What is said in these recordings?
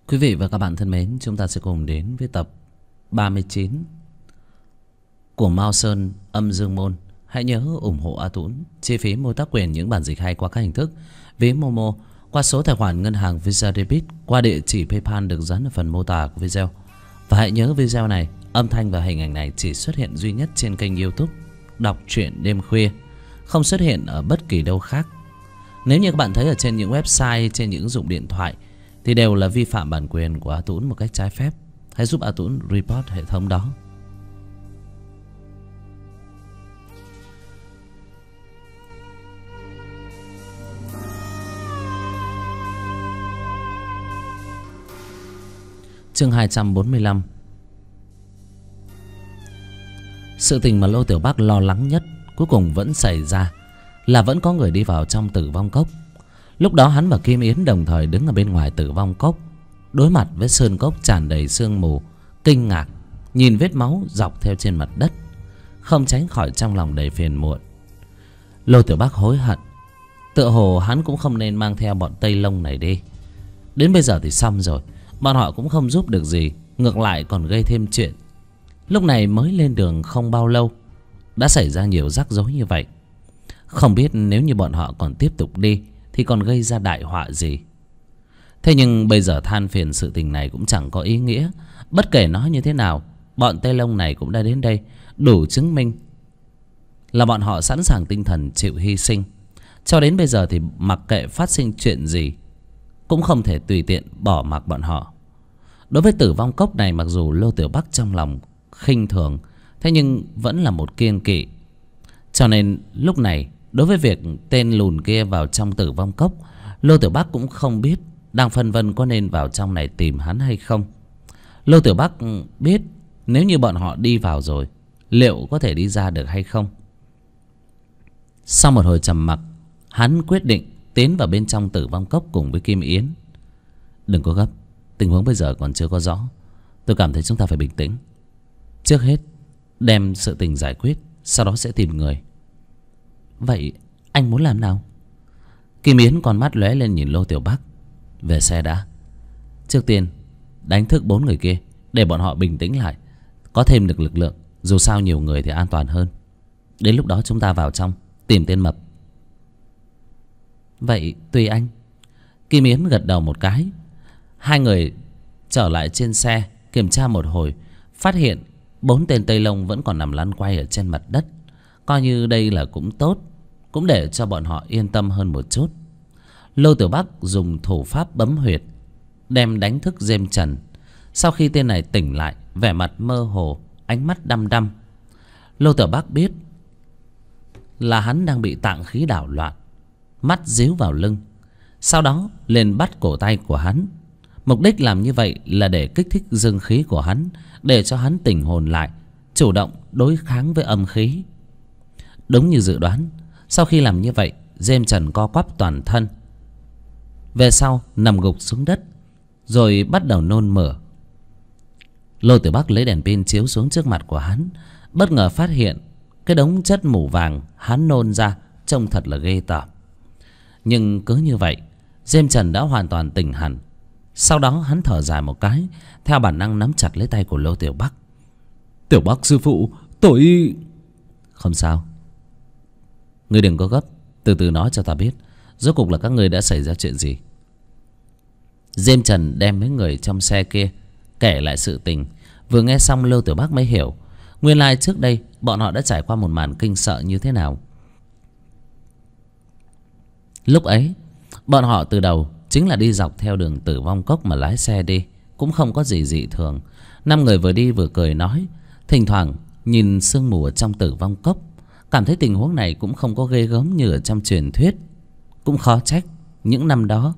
Quý vị và các bạn thân mến, chúng ta sẽ cùng đến với tập 39 của Mao Sơn Âm Dương Môn. Hãy nhớ ủng hộ A Tũng, chi phí mua tác quyền những bản dịch hay qua các hình thức ví Momo, qua số tài khoản ngân hàng Visa Debit, qua địa chỉ PayPal được dán ở phần mô tả của video. Và hãy nhớ video này, âm thanh và hình ảnh này chỉ xuất hiện duy nhất trên kênh YouTube Đọc Truyện Đêm Khuya, không xuất hiện ở bất kỳ đâu khác. Nếu như các bạn thấy ở trên những website, trên những ứng dụng điện thoại thì đều là vi phạm bản quyền của A Tũng một cách trái phép. Hãy giúp A Tũng report hệ thống đó. Chương 245. Sự tình mà Lô Tiểu Bác lo lắng nhất cuối cùng vẫn xảy ra, là vẫn có người đi vào trong Tử Vong Cốc. Lúc đó hắn và Kim Yến đồng thời đứng ở bên ngoài Tử Vong Cốc, đối mặt với sơn cốc tràn đầy sương mù, kinh ngạc nhìn vết máu dọc theo trên mặt đất, không tránh khỏi trong lòng đầy phiền muộn. Lô Tiểu Bác hối hận, tựa hồ hắn cũng không nên mang theo bọn Tây Lông này đi. Đến bây giờ thì xong rồi, bọn họ cũng không giúp được gì, ngược lại còn gây thêm chuyện. Lúc này mới lên đường không bao lâu đã xảy ra nhiều rắc rối như vậy. Không biết nếu như bọn họ còn tiếp tục đi thì còn gây ra đại họa gì. Thế nhưng bây giờ than phiền sự tình này cũng chẳng có ý nghĩa. Bất kể nói như thế nào, bọn Tây Lông này cũng đã đến đây, đủ chứng minh là bọn họ sẵn sàng tinh thần chịu hy sinh. Cho đến bây giờ thì mặc kệ phát sinh chuyện gì, cũng không thể tùy tiện bỏ mặc bọn họ. Đối với Tử Vong Cốc này, mặc dù Lô Tiểu Bắc trong lòng khinh thường, thế nhưng vẫn là một kiêng kỵ. Cho nên lúc này, đối với việc tên lùn kia vào trong Tử Vong Cốc, Lô Tiểu Bắc cũng không biết, đang phân vân có nên vào trong này tìm hắn hay không. Lô Tiểu Bắc biết nếu như bọn họ đi vào rồi, liệu có thể đi ra được hay không. Sau một hồi trầm mặc, hắn quyết định tiến vào bên trong Tử Vong Cốc cùng với Kim Yến. Đừng có gấp, tình huống bây giờ còn chưa có rõ. Tôi cảm thấy chúng ta phải bình tĩnh. Trước hết đem sự tình giải quyết, sau đó sẽ tìm người. Vậy anh muốn làm nào? Kim Yến con mắt lóe lên nhìn Lô Tiểu Bắc. Về xe đã. Trước tiên đánh thức 4 người kia, để bọn họ bình tĩnh lại, có thêm được lực lượng. Dù sao nhiều người thì an toàn hơn. Đến lúc đó chúng ta vào trong tìm tên mập. Vậy tùy anh. Kim Yến gật đầu một cái. Hai người trở lại trên xe, kiểm tra một hồi, phát hiện 4 tên Tây Lông vẫn còn nằm lăn quay ở trên mặt đất. Coi như đây là cũng tốt, cũng để cho bọn họ yên tâm hơn một chút. Lô Tiểu Bắc dùng thủ pháp bấm huyệt, đem đánh thức Diêm Trần. Sau khi tên này tỉnh lại, vẻ mặt mơ hồ, ánh mắt đăm đăm, Lô Tiểu Bắc biết là hắn đang bị tạng khí đảo loạn, mắt díu vào lưng. Sau đó lên bắt cổ tay của hắn. Mục đích làm như vậy là để kích thích dương khí của hắn, để cho hắn tỉnh hồn lại, chủ động đối kháng với âm khí. Đúng như dự đoán, sau khi làm như vậy, Diêm Trần co quắp toàn thân, về sau nằm gục xuống đất, rồi bắt đầu nôn mửa. Lô Tiểu Bắc lấy đèn pin chiếu xuống trước mặt của hắn, bất ngờ phát hiện cái đống chất mủ vàng hắn nôn ra trông thật là ghê tởm. Nhưng cứ như vậy, Diêm Trần đã hoàn toàn tỉnh hẳn. Sau đó hắn thở dài một cái, theo bản năng nắm chặt lấy tay của Lô Tiểu Bắc. Tiểu Bắc sư phụ, tôi... Không sao, ngươi đừng có gấp, từ từ nói cho ta biết rốt cuộc là các ngươi đã xảy ra chuyện gì. Diêm Trần đem mấy người trong xe kia kể lại sự tình. Vừa nghe xong, Lô Tiểu Bắc mới hiểu nguyên lai trước đây bọn họ đã trải qua một màn kinh sợ như thế nào. Lúc ấy bọn họ từ đầu chính là đi dọc theo đường Tử Vong Cốc mà lái xe đi, cũng không có gì dị thường. 5 người vừa đi vừa cười nói, thỉnh thoảng nhìn sương mù ở trong Tử Vong Cốc, cảm thấy tình huống này cũng không có ghê gớm như ở trong truyền thuyết. Cũng khó trách những năm đó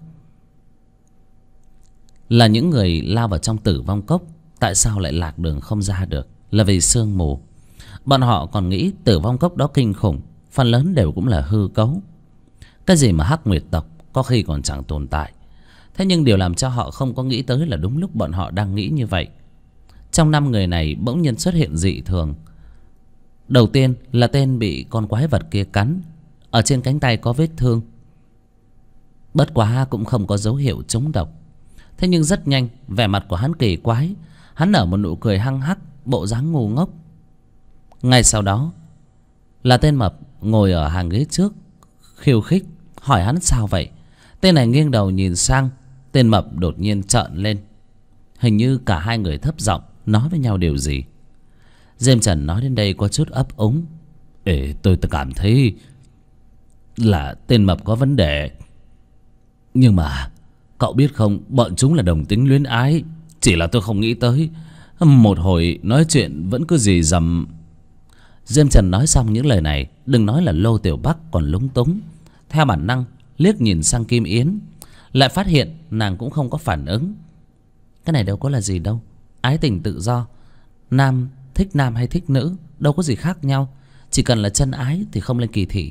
là những người lao vào trong Tử Vong Cốc, tại sao lại lạc đường không ra được, là vì sương mù. Bọn họ còn nghĩ Tử Vong Cốc đó kinh khủng, phần lớn đều cũng là hư cấu. Cái gì mà Hắc Nguyệt tộc có khi còn chẳng tồn tại. Thế nhưng điều làm cho họ không có nghĩ tới là đúng lúc bọn họ đang nghĩ như vậy, trong 5 người này bỗng nhiên xuất hiện dị thường. Đầu tiên là tên bị con quái vật kia cắn, ở trên cánh tay có vết thương, bất quá cũng không có dấu hiệu trúng độc. Thế nhưng rất nhanh vẻ mặt của hắn kỳ quái. Hắn nở một nụ cười hăng hắc, bộ dáng ngu ngốc. Ngay sau đó là tên mập ngồi ở hàng ghế trước khiêu khích hỏi hắn sao vậy. Tên này nghiêng đầu nhìn sang. Tên mập đột nhiên trợn lên. Hình như cả hai người thấp giọng nói với nhau điều gì. Diêm Trần nói đến đây có chút ấp úng. Tôi cảm thấy là tên mập có vấn đề. Nhưng mà cậu biết không, bọn chúng là đồng tính luyến ái. Chỉ là tôi không nghĩ tới một hồi nói chuyện vẫn cứ gì dầm. Diêm Trần nói xong những lời này, đừng nói là Lô Tiểu Bắc còn lúng túng. Theo bản năng liếc nhìn sang Kim Yến, lại phát hiện nàng cũng không có phản ứng. Cái này đâu có là gì đâu. Ái tình tự do, nam thích nam hay thích nữ đâu có gì khác nhau. Chỉ cần là chân ái thì không lên kỳ thị.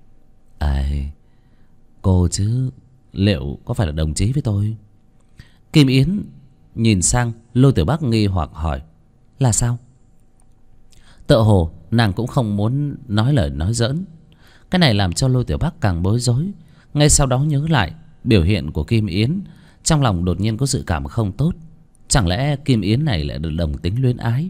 Cô chứ liệu có phải là đồng chí với tôi? Kim Yến nhìn sang Lô Tiểu Bắc nghi hoặc hỏi. Là sao? Tựa hồ nàng cũng không muốn nói lời nói giỡn. Cái này làm cho Lô Tiểu Bắc càng bối rối. Ngay sau đó nhớ lại biểu hiện của Kim Yến, trong lòng đột nhiên có dự cảm không tốt. Chẳng lẽ Kim Yến này lại được đồng tính luyến ái?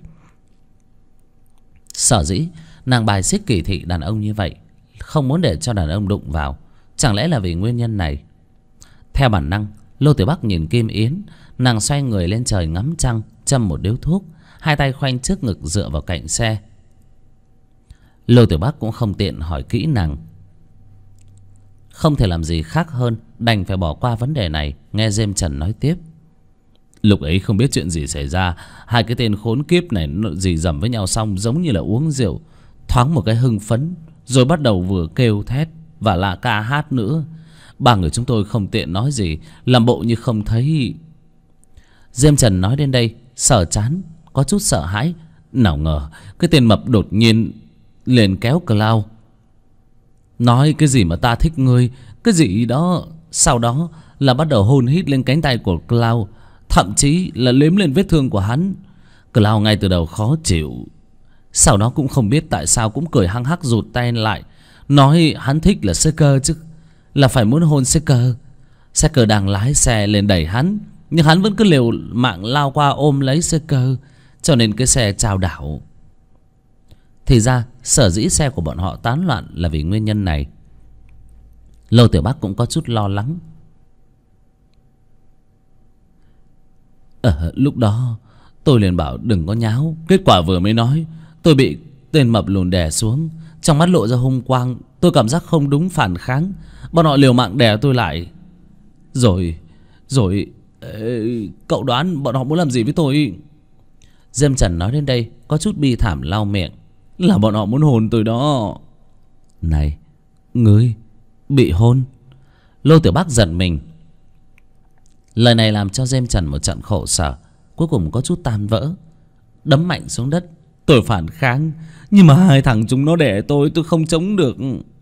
Sở dĩ nàng bài xích kỳ thị đàn ông như vậy, không muốn để cho đàn ông đụng vào, chẳng lẽ là vì nguyên nhân này? Theo bản năng Lô Tiểu Bắc nhìn Kim Yến. Nàng xoay người lên trời ngắm trăng, châm một điếu thuốc, hai tay khoanh trước ngực dựa vào cạnh xe. Lô Tiểu Bắc cũng không tiện hỏi kỹ nàng, không thể làm gì khác hơn đành phải bỏ qua vấn đề này. Nghe Diêm Trần nói tiếp. Lúc ấy không biết chuyện gì xảy ra, hai cái tên khốn kiếp này nó dì dầm với nhau xong giống như là uống rượu, thoáng một cái hưng phấn, rồi bắt đầu vừa kêu thét và là ca hát nữa. Ba người chúng tôi không tiện nói gì, làm bộ như không thấy. Diêm Trần nói đến đây sờ trán, có chút sợ hãi. Nào ngờ cái tên mập đột nhiên liền kéo Cloud, nói cái gì mà ta thích ngươi, cái gì đó. Sau đó là bắt đầu hôn hít lên cánh tay của Cloud, thậm chí là liếm lên vết thương của hắn. Cloud ngay từ đầu khó chịu, sau đó cũng không biết tại sao cũng cười hăng hắc rụt tay lại, nói hắn thích là Seeker chứ, là phải muốn hôn Seeker. Seeker đang lái xe lên đẩy hắn, nhưng hắn vẫn cứ liều mạng lao qua ôm lấy Seeker, cho nên cái xe chao đảo. Thì ra sở dĩ xe của bọn họ tán loạn là vì nguyên nhân này. Lô Tiểu Bắc cũng có chút lo lắng. Lúc đó tôi liền bảo đừng có nháo. Kết quả vừa mới nói, tôi bị tên mập lùn đè xuống, trong mắt lộ ra hung quang. Tôi cảm giác không đúng, phản kháng. Bọn họ liều mạng đè tôi lại. Rồi cậu đoán bọn họ muốn làm gì với tôi? Diêm Trần nói đến đây có chút bi thảm lau miệng. Là bọn họ muốn hôn tôi đó. Này, ngươi bị hôn? Lô Tiểu Bắc giận mình. Lời này làm cho Diêm Trần một trận khổ sở, cuối cùng có chút tan vỡ, đấm mạnh xuống đất. Tôi phản kháng, nhưng mà hai thằng chúng nó đẻ tôi không chống được.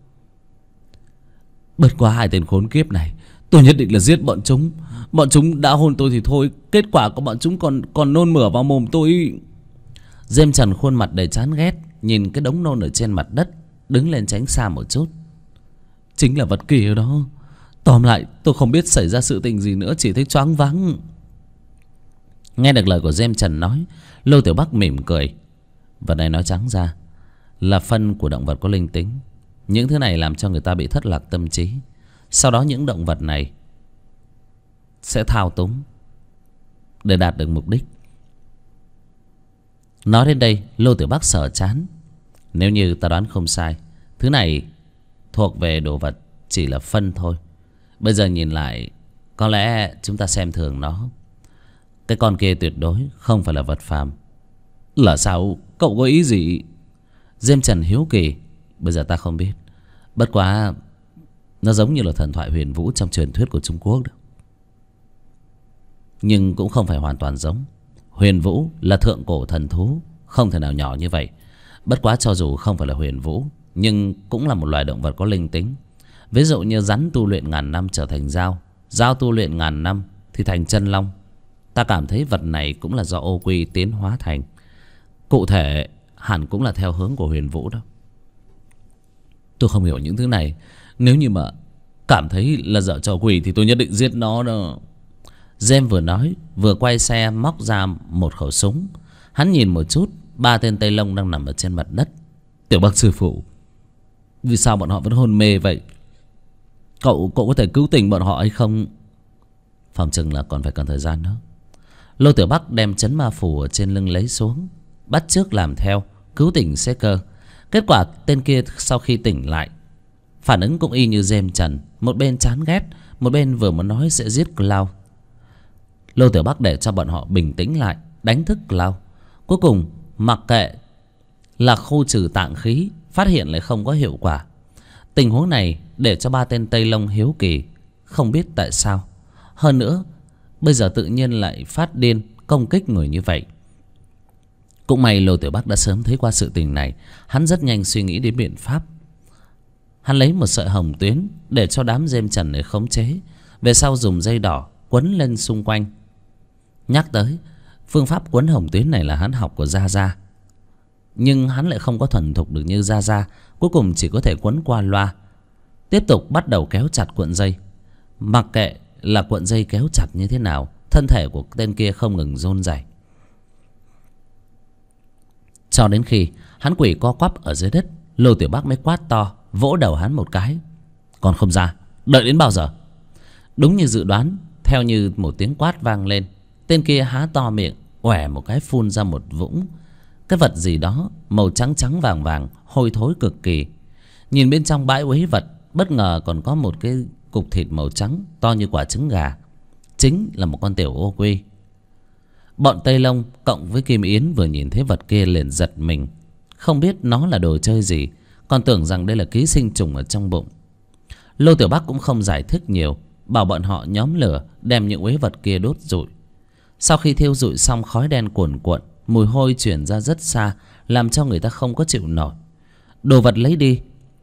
Bất quá hai tên khốn kiếp này, tôi nhất định là giết bọn chúng. Bọn chúng đã hôn tôi thì thôi, kết quả của bọn chúng còn nôn mửa vào mồm tôi. Diêm Trần khuôn mặt đầy chán ghét, nhìn cái đống nôn ở trên mặt đất, đứng lên tránh xa một chút. Chính là vật kia đó. Tóm lại tôi không biết xảy ra sự tình gì nữa, chỉ thấy choáng váng. Nghe được lời của Diêm Trần nói, Lô Tiểu Bắc mỉm cười. Vật này nói trắng ra là phân của động vật có linh tính. Những thứ này làm cho người ta bị thất lạc tâm trí. Sau đó những động vật này sẽ thao túng để đạt được mục đích. Nói đến đây Lô Tiểu Bắc sờ chán. Nếu như ta đoán không sai, thứ này thuộc về đồ vật chỉ là phân thôi. Bây giờ nhìn lại, có lẽ chúng ta xem thường nó. Cái con kia tuyệt đối không phải là vật phàm. Là sao? Cậu có ý gì? Diêm Trần hiếu kỳ. Bây giờ ta không biết, bất quá nó giống như là thần thoại huyền vũ trong truyền thuyết của Trung Quốc đó. Nhưng cũng không phải hoàn toàn giống. Huyền vũ là thượng cổ thần thú, không thể nào nhỏ như vậy. Bất quá cho dù không phải là huyền vũ, nhưng cũng là một loài động vật có linh tính. Ví dụ như rắn tu luyện ngàn năm trở thành dao, dao tu luyện ngàn năm thì thành chân long. Ta cảm thấy vật này cũng là do ô quy tiến hóa thành. Cụ thể hẳn cũng là theo hướng của huyền vũ đó. Tôi không hiểu những thứ này. Nếu như mà cảm thấy là dở trò quỷ thì tôi nhất định giết nó đó. James vừa nói vừa quay xe móc ra một khẩu súng. Hắn nhìn một chút 3 tên Tây Lông đang nằm ở trên mặt đất. Tiểu Bắc sư phụ, vì sao bọn họ vẫn hôn mê vậy? Cậu có thể cứu tỉnh bọn họ hay không? Phòng chừng là còn phải cần thời gian nữa. Lô Tiểu Bắc đem chấn ma phù ở trên lưng lấy xuống, bắt chước làm theo, cứu tỉnh Seeker. Kết quả tên kia sau khi tỉnh lại, phản ứng cũng y như James Trần, một bên chán ghét, một bên vừa muốn nói sẽ giết Cloud. Lô Tiểu Bắc để cho bọn họ bình tĩnh lại, đánh thức Cloud. Cuối cùng mặc kệ là khu trừ tạng khí, phát hiện lại không có hiệu quả. Tình huống này để cho 3 tên Tây Lông hiếu kỳ, không biết tại sao. Hơn nữa bây giờ tự nhiên lại phát điên công kích người như vậy. Cũng may Lô Tiểu Bắc đã sớm thấy qua sự tình này. Hắn rất nhanh suy nghĩ đến biện pháp. Hắn lấy một sợi hồng tuyến để cho đám James Trần này khống chế, về sau dùng dây đỏ quấn lên xung quanh. Nhắc tới phương pháp quấn hồng tuyến này là hắn học của Gia Gia, nhưng hắn lại không có thuần thục được như Gia Gia. Cuối cùng chỉ có thể quấn qua loa. Tiếp tục bắt đầu kéo chặt cuộn dây. Mặc kệ là cuộn dây kéo chặt như thế nào, thân thể của tên kia không ngừng run rẩy, cho đến khi hắn quỳ co quắp ở dưới đất. Lô Tiểu Bắc mới quát to, vỗ đầu hắn một cái. Còn không ra, đợi đến bao giờ? Đúng như dự đoán, theo như một tiếng quát vang lên, tên kia há to miệng, oẻ một cái phun ra một vũng cái vật gì đó màu trắng trắng vàng vàng, hôi thối cực kỳ. Nhìn bên trong bãi uế vật, bất ngờ còn có một cái cục thịt màu trắng to như quả trứng gà, chính là một con tiểu ô quy. Bọn Tây Lông cộng với Kim Yến vừa nhìn thấy vật kia liền giật mình, không biết nó là đồ chơi gì, còn tưởng rằng đây là ký sinh trùng ở trong bụng. Lô Tiểu Bắc cũng không giải thích nhiều, bảo bọn họ nhóm lửa đem những uế vật kia đốt rụi. Sau khi thiêu rụi xong, khói đen cuồn cuộn, mùi hôi chuyển ra rất xa, làm cho người ta không có chịu nổi. Đồ vật lấy đi,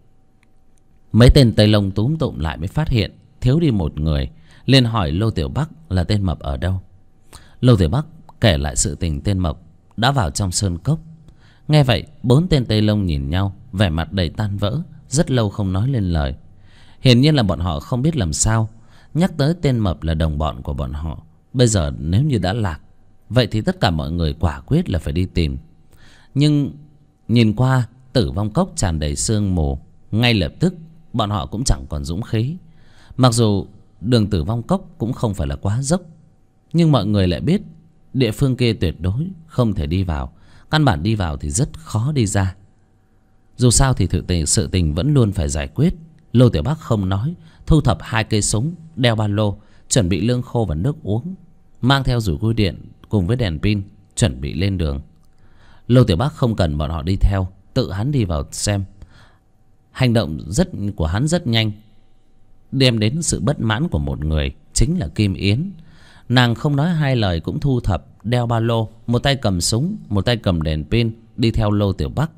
mấy tên Tây Lông túm tụm lại mới phát hiện thiếu đi một người, liền hỏi Lô Tiểu Bắc là tên Mập ở đâu. Lô Tiểu Bắc kể lại sự tình tên Mập đã vào trong sơn cốc. Nghe vậy 4 tên Tây Lông nhìn nhau, vẻ mặt đầy tan vỡ, rất lâu không nói lên lời. Hiển nhiên là bọn họ không biết làm sao nhắc tới tên Mập là đồng bọn của bọn họ. Bây giờ nếu như đã lạc, vậy thì tất cả mọi người quả quyết là phải đi tìm. Nhưng nhìn qua Tử Vong Cốc tràn đầy sương mù, ngay lập tức bọn họ cũng chẳng còn dũng khí. Mặc dù đường Tử Vong Cốc cũng không phải là quá dốc, nhưng mọi người lại biết địa phương kia tuyệt đối không thể đi vào. Căn bản đi vào thì rất khó đi ra. Dù sao thì sự tình vẫn luôn phải giải quyết. Lô Tiểu Bắc không nói, thu thập 2 cây súng, đeo ba lô, chuẩn bị lương khô và nước uống, mang theo rủi cui điện cùng với đèn pin, chuẩn bị lên đường. Lô Tiểu Bắc không cần bọn họ đi theo, tự hắn đi vào xem. Hành động của hắn rất nhanh, đem đến sự bất mãn của một người, chính là Kim Yến. Nàng không nói hai lời cũng thu thập, đeo ba lô, một tay cầm súng, một tay cầm đèn pin, đi theo Lô Tiểu Bắc.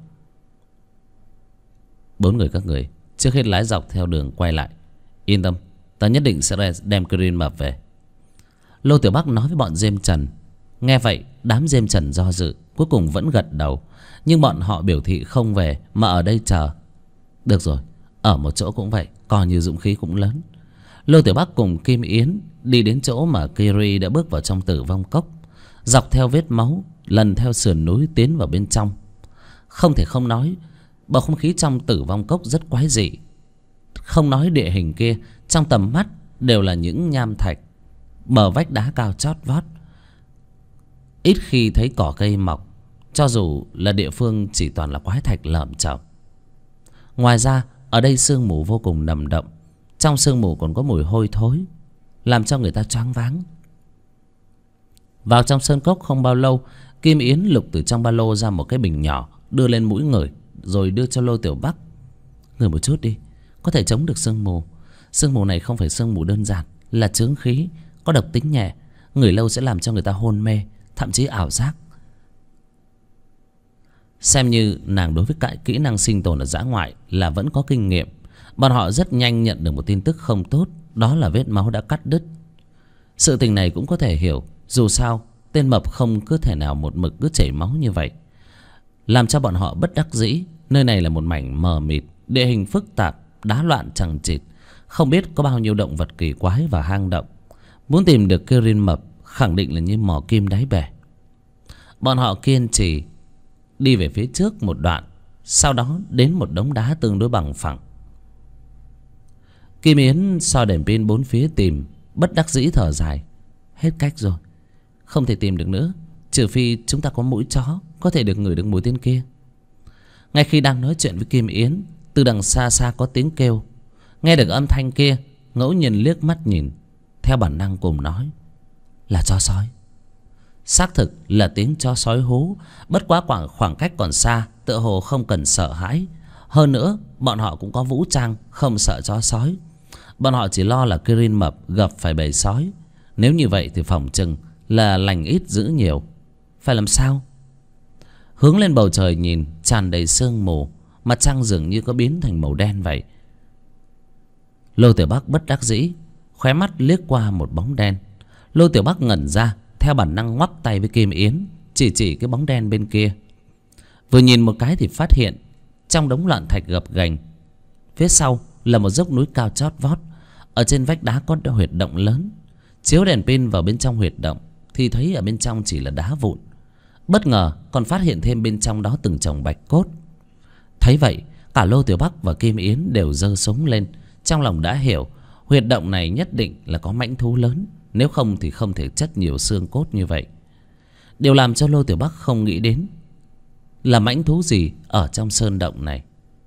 4 người các người trước hết lái dọc theo đường quay lại. Yên tâm, ta nhất định sẽ đem Green Mập về. Lô Tiểu Bắc nói với bọn James Trần. Nghe vậy đám James Trần do dự, cuối cùng vẫn gật đầu. Nhưng bọn họ biểu thị không về mà ở đây chờ. Được rồi, ở một chỗ cũng vậy, coi như dũng khí cũng lớn. Lô Tiểu Bắc cùng Kim Yến đi đến chỗ mà Kiri đã bước vào trong Tử Vong Cốc, dọc theo vết máu, lần theo sườn núi tiến vào bên trong. Không thể không nói, bầu không khí trong Tử Vong Cốc rất quái dị. Không nói địa hình kia, trong tầm mắt đều là những nham thạch, bờ vách đá cao chót vót, ít khi thấy cỏ cây mọc. Cho dù là địa phương chỉ toàn là quái thạch lởm chởm. Ngoài ra ở đây sương mù vô cùng nồng đậm, trong sương mù còn có mùi hôi thối, làm cho người ta choáng váng. Vào trong sơn cốc không bao lâu, Kim Yến lục từ trong ba lô ra một cái bình nhỏ, đưa lên mũi ngửi, rồi đưa cho Lô Tiểu Bắc. Ngửi một chút đi, có thể chống được sương mù. Sương mù này không phải sương mù đơn giản, là chướng khí, có độc tính nhẹ, ngửi lâu sẽ làm cho người ta hôn mê, thậm chí ảo giác. Xem như nàng đối với cái kỹ năng sinh tồn ở dã ngoại là vẫn có kinh nghiệm. Bọn họ rất nhanh nhận được một tin tức không tốt, đó là vết máu đã cắt đứt. Sự tình này cũng có thể hiểu, dù sao tên Mập không cứ thể nào một mực cứ chảy máu như vậy, làm cho bọn họ bất đắc dĩ. Nơi này là một mảnh mờ mịt, địa hình phức tạp, đá loạn chằng chịt, không biết có bao nhiêu động vật kỳ quái và hang động. Muốn tìm được Kirin mập khẳng định là như mò kim đáy bể. Bọn họ kiên trì đi về phía trước một đoạn, sau đó đến một đống đá tương đối bằng phẳng. Kim Yến soi đèn pin bốn phía tìm, bất đắc dĩ thở dài. Hết cách rồi, không thể tìm được nữa, trừ phi chúng ta có mũi chó có thể được ngửi được mùi tên kia. Ngay khi đang nói chuyện với Kim Yến, từ đằng xa xa có tiếng kêu. Nghe được âm thanh kia, ngẫu nhiên liếc mắt nhìn, theo bản năng cùng nói là chó sói. Xác thực là tiếng chó sói hú, bất quá khoảng cách còn xa, tựa hồ không cần sợ hãi. Hơn nữa bọn họ cũng có vũ trang, không sợ chó sói. Bọn họ chỉ lo là Kirin mập gặp phải bầy sói. Nếu như vậy thì phỏng chừng là lành ít dữ nhiều. Phải làm sao? Hướng lên bầu trời nhìn, tràn đầy sương mù, mặt trăng dường như có biến thành màu đen vậy. Lô Tiểu Bắc bất đắc dĩ, khóe mắt liếc qua một bóng đen. Lô Tiểu Bắc ngẩn ra, theo bản năng ngoắc tay với Kim Yến, chỉ cái bóng đen bên kia. Vừa nhìn một cái thì phát hiện trong đống loạn thạch gập ghềnh, phía sau là một dốc núi cao chót vót. Ở trên vách đá có huyệt động lớn. Chiếu đèn pin vào bên trong huyệt động thì thấy ở bên trong chỉ là đá vụn. Bất ngờ còn phát hiện thêm bên trong đó từng chồng bạch cốt. Thấy vậy, cả Lô Tiểu Bắc và Kim Yến đều giơ súng lên. Trong lòng đã hiểu huyệt động này nhất định là có mãnh thú lớn, nếu không thì không thể chất nhiều xương cốt như vậy. Điều làm cho Lô Tiểu Bắc không nghĩ đến là mãnh thú gì ở trong sơn động này.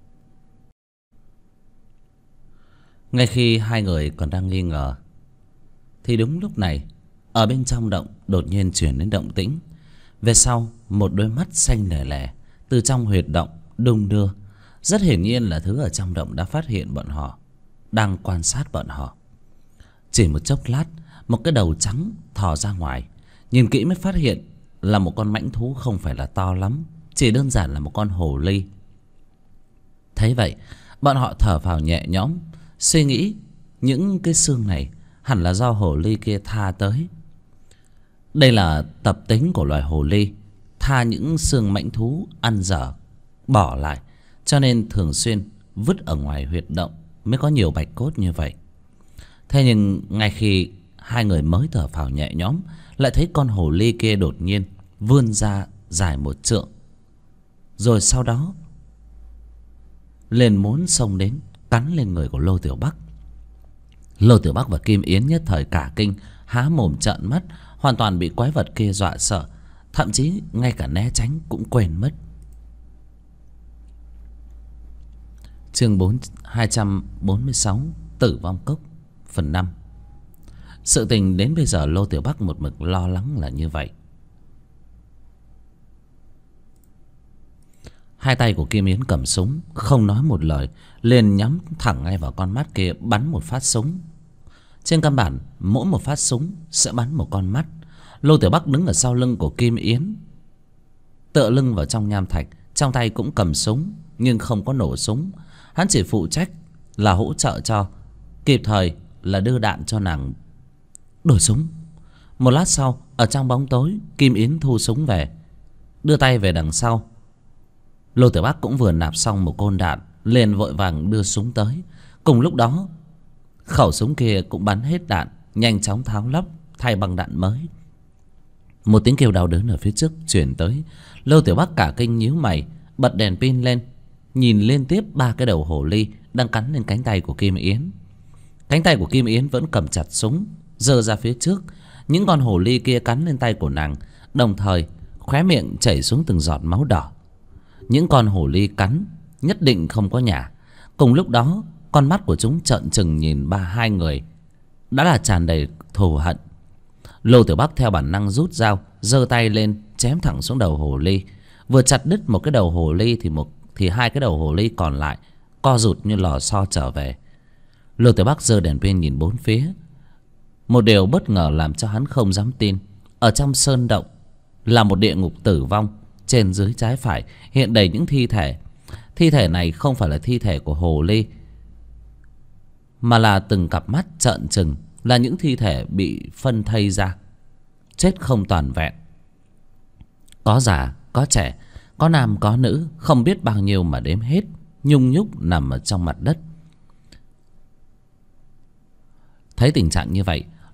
Ngay khi hai người còn đang nghi ngờ thì đúng lúc này, ở bên trong động đột nhiên chuyển đến động tĩnh. Về sau, một đôi mắt xanh lè lè từ trong huyệt động đung đưa. Rất hiển nhiên là thứ ở trong động đã phát hiện bọn họ, đang quan sát bọn họ. Chỉ một chốc lát, một cái đầu trắng thò ra ngoài. Nhìn kỹ mới phát hiện là một con mãnh thú không phải là to lắm, chỉ đơn giản là một con hồ ly. Thấy vậy, bọn họ thở phào nhẹ nhõm, suy nghĩ những cái xương này hẳn là do hồ ly kia tha tới. Đây là tập tính của loài hồ ly, tha những xương mãnh thú ăn dở bỏ lại, cho nên thường xuyên vứt ở ngoài huyệt động mới có nhiều bạch cốt như vậy. Thế nhưng ngay khi hai người mới thở phào nhẹ nhõm, lại thấy con hồ ly kia đột nhiên vươn ra dài một trượng, rồi sau đó liền muốn xông đến cắn lên người của Lô Tiểu Bắc. Lô Tiểu Bắc và Kim Yến nhất thời cả kinh, há mồm trợn mắt, hoàn toàn bị quái vật kia dọa sợ, thậm chí ngay cả né tránh cũng quên mất. Chương 246 Tử vong cốc phần 5. Sự tình đến bây giờ Lô Tiểu Bắc một mực lo lắng là như vậy. Hai tay của Kim Yến cầm súng, không nói một lời, liền nhắm thẳng ngay vào con mắt kia bắn một phát súng. Trên căn bản mỗi một phát súng sẽ bắn một con mắt. Lô Tiểu Bắc đứng ở sau lưng của Kim Yến, tựa lưng vào trong nham thạch, trong tay cũng cầm súng nhưng không có nổ súng. Hắn chỉ phụ trách là hỗ trợ cho, kịp thời là đưa đạn cho nàng đổi súng. Một lát sau, ở trong bóng tối, Kim Yến thu súng về, đưa tay về đằng sau. Lô Tiểu Bắc cũng vừa nạp xong một côn đạn, liền vội vàng đưa súng tới. Cùng lúc đó, khẩu súng kia cũng bắn hết đạn, nhanh chóng tháo lắp thay bằng đạn mới. Một tiếng kêu đau đớn ở phía trước truyền tới. Lô Tiểu Bắc cả kinh nhíu mày, bật đèn pin lên, nhìn liên tiếp ba cái đầu hồ ly đang cắn lên cánh tay của Kim Yến. Cánh tay của Kim Yến vẫn cầm chặt súng, giơ ra phía trước. Những con hồ ly kia cắn lên tay của nàng, đồng thời khóe miệng chảy xuống từng giọt máu đỏ. Những con hồ ly cắn nhất định không có nhả. Cùng lúc đó, con mắt của chúng trợn trừng nhìn hai người, đã là tràn đầy thù hận. Lô Tiểu Bắc theo bản năng rút dao, giơ tay lên chém thẳng xuống đầu hồ ly. Vừa chặt đứt một cái đầu hồ ly thì hai cái đầu hồ ly còn lại co rụt như lò xo trở về. Lô Tiểu Bắc giơ đèn pin nhìn bốn phía. Một điều bất ngờ làm cho hắn không dám tin, ở trong sơn động là một địa ngục tử vong. Trên dưới trái phải hiện đầy những thi thể. Thi thể này không phải là thi thể của hồ ly, mà là từng cặp mắt trợn trừng, là những thi thể bị phân thây ra, chết không toàn vẹn. Có già, có trẻ, có nam, có nữ, không biết bao nhiêu mà đếm hết, nhung nhúc nằm ở trong mặt đất. Thấy tình trạng như vậy,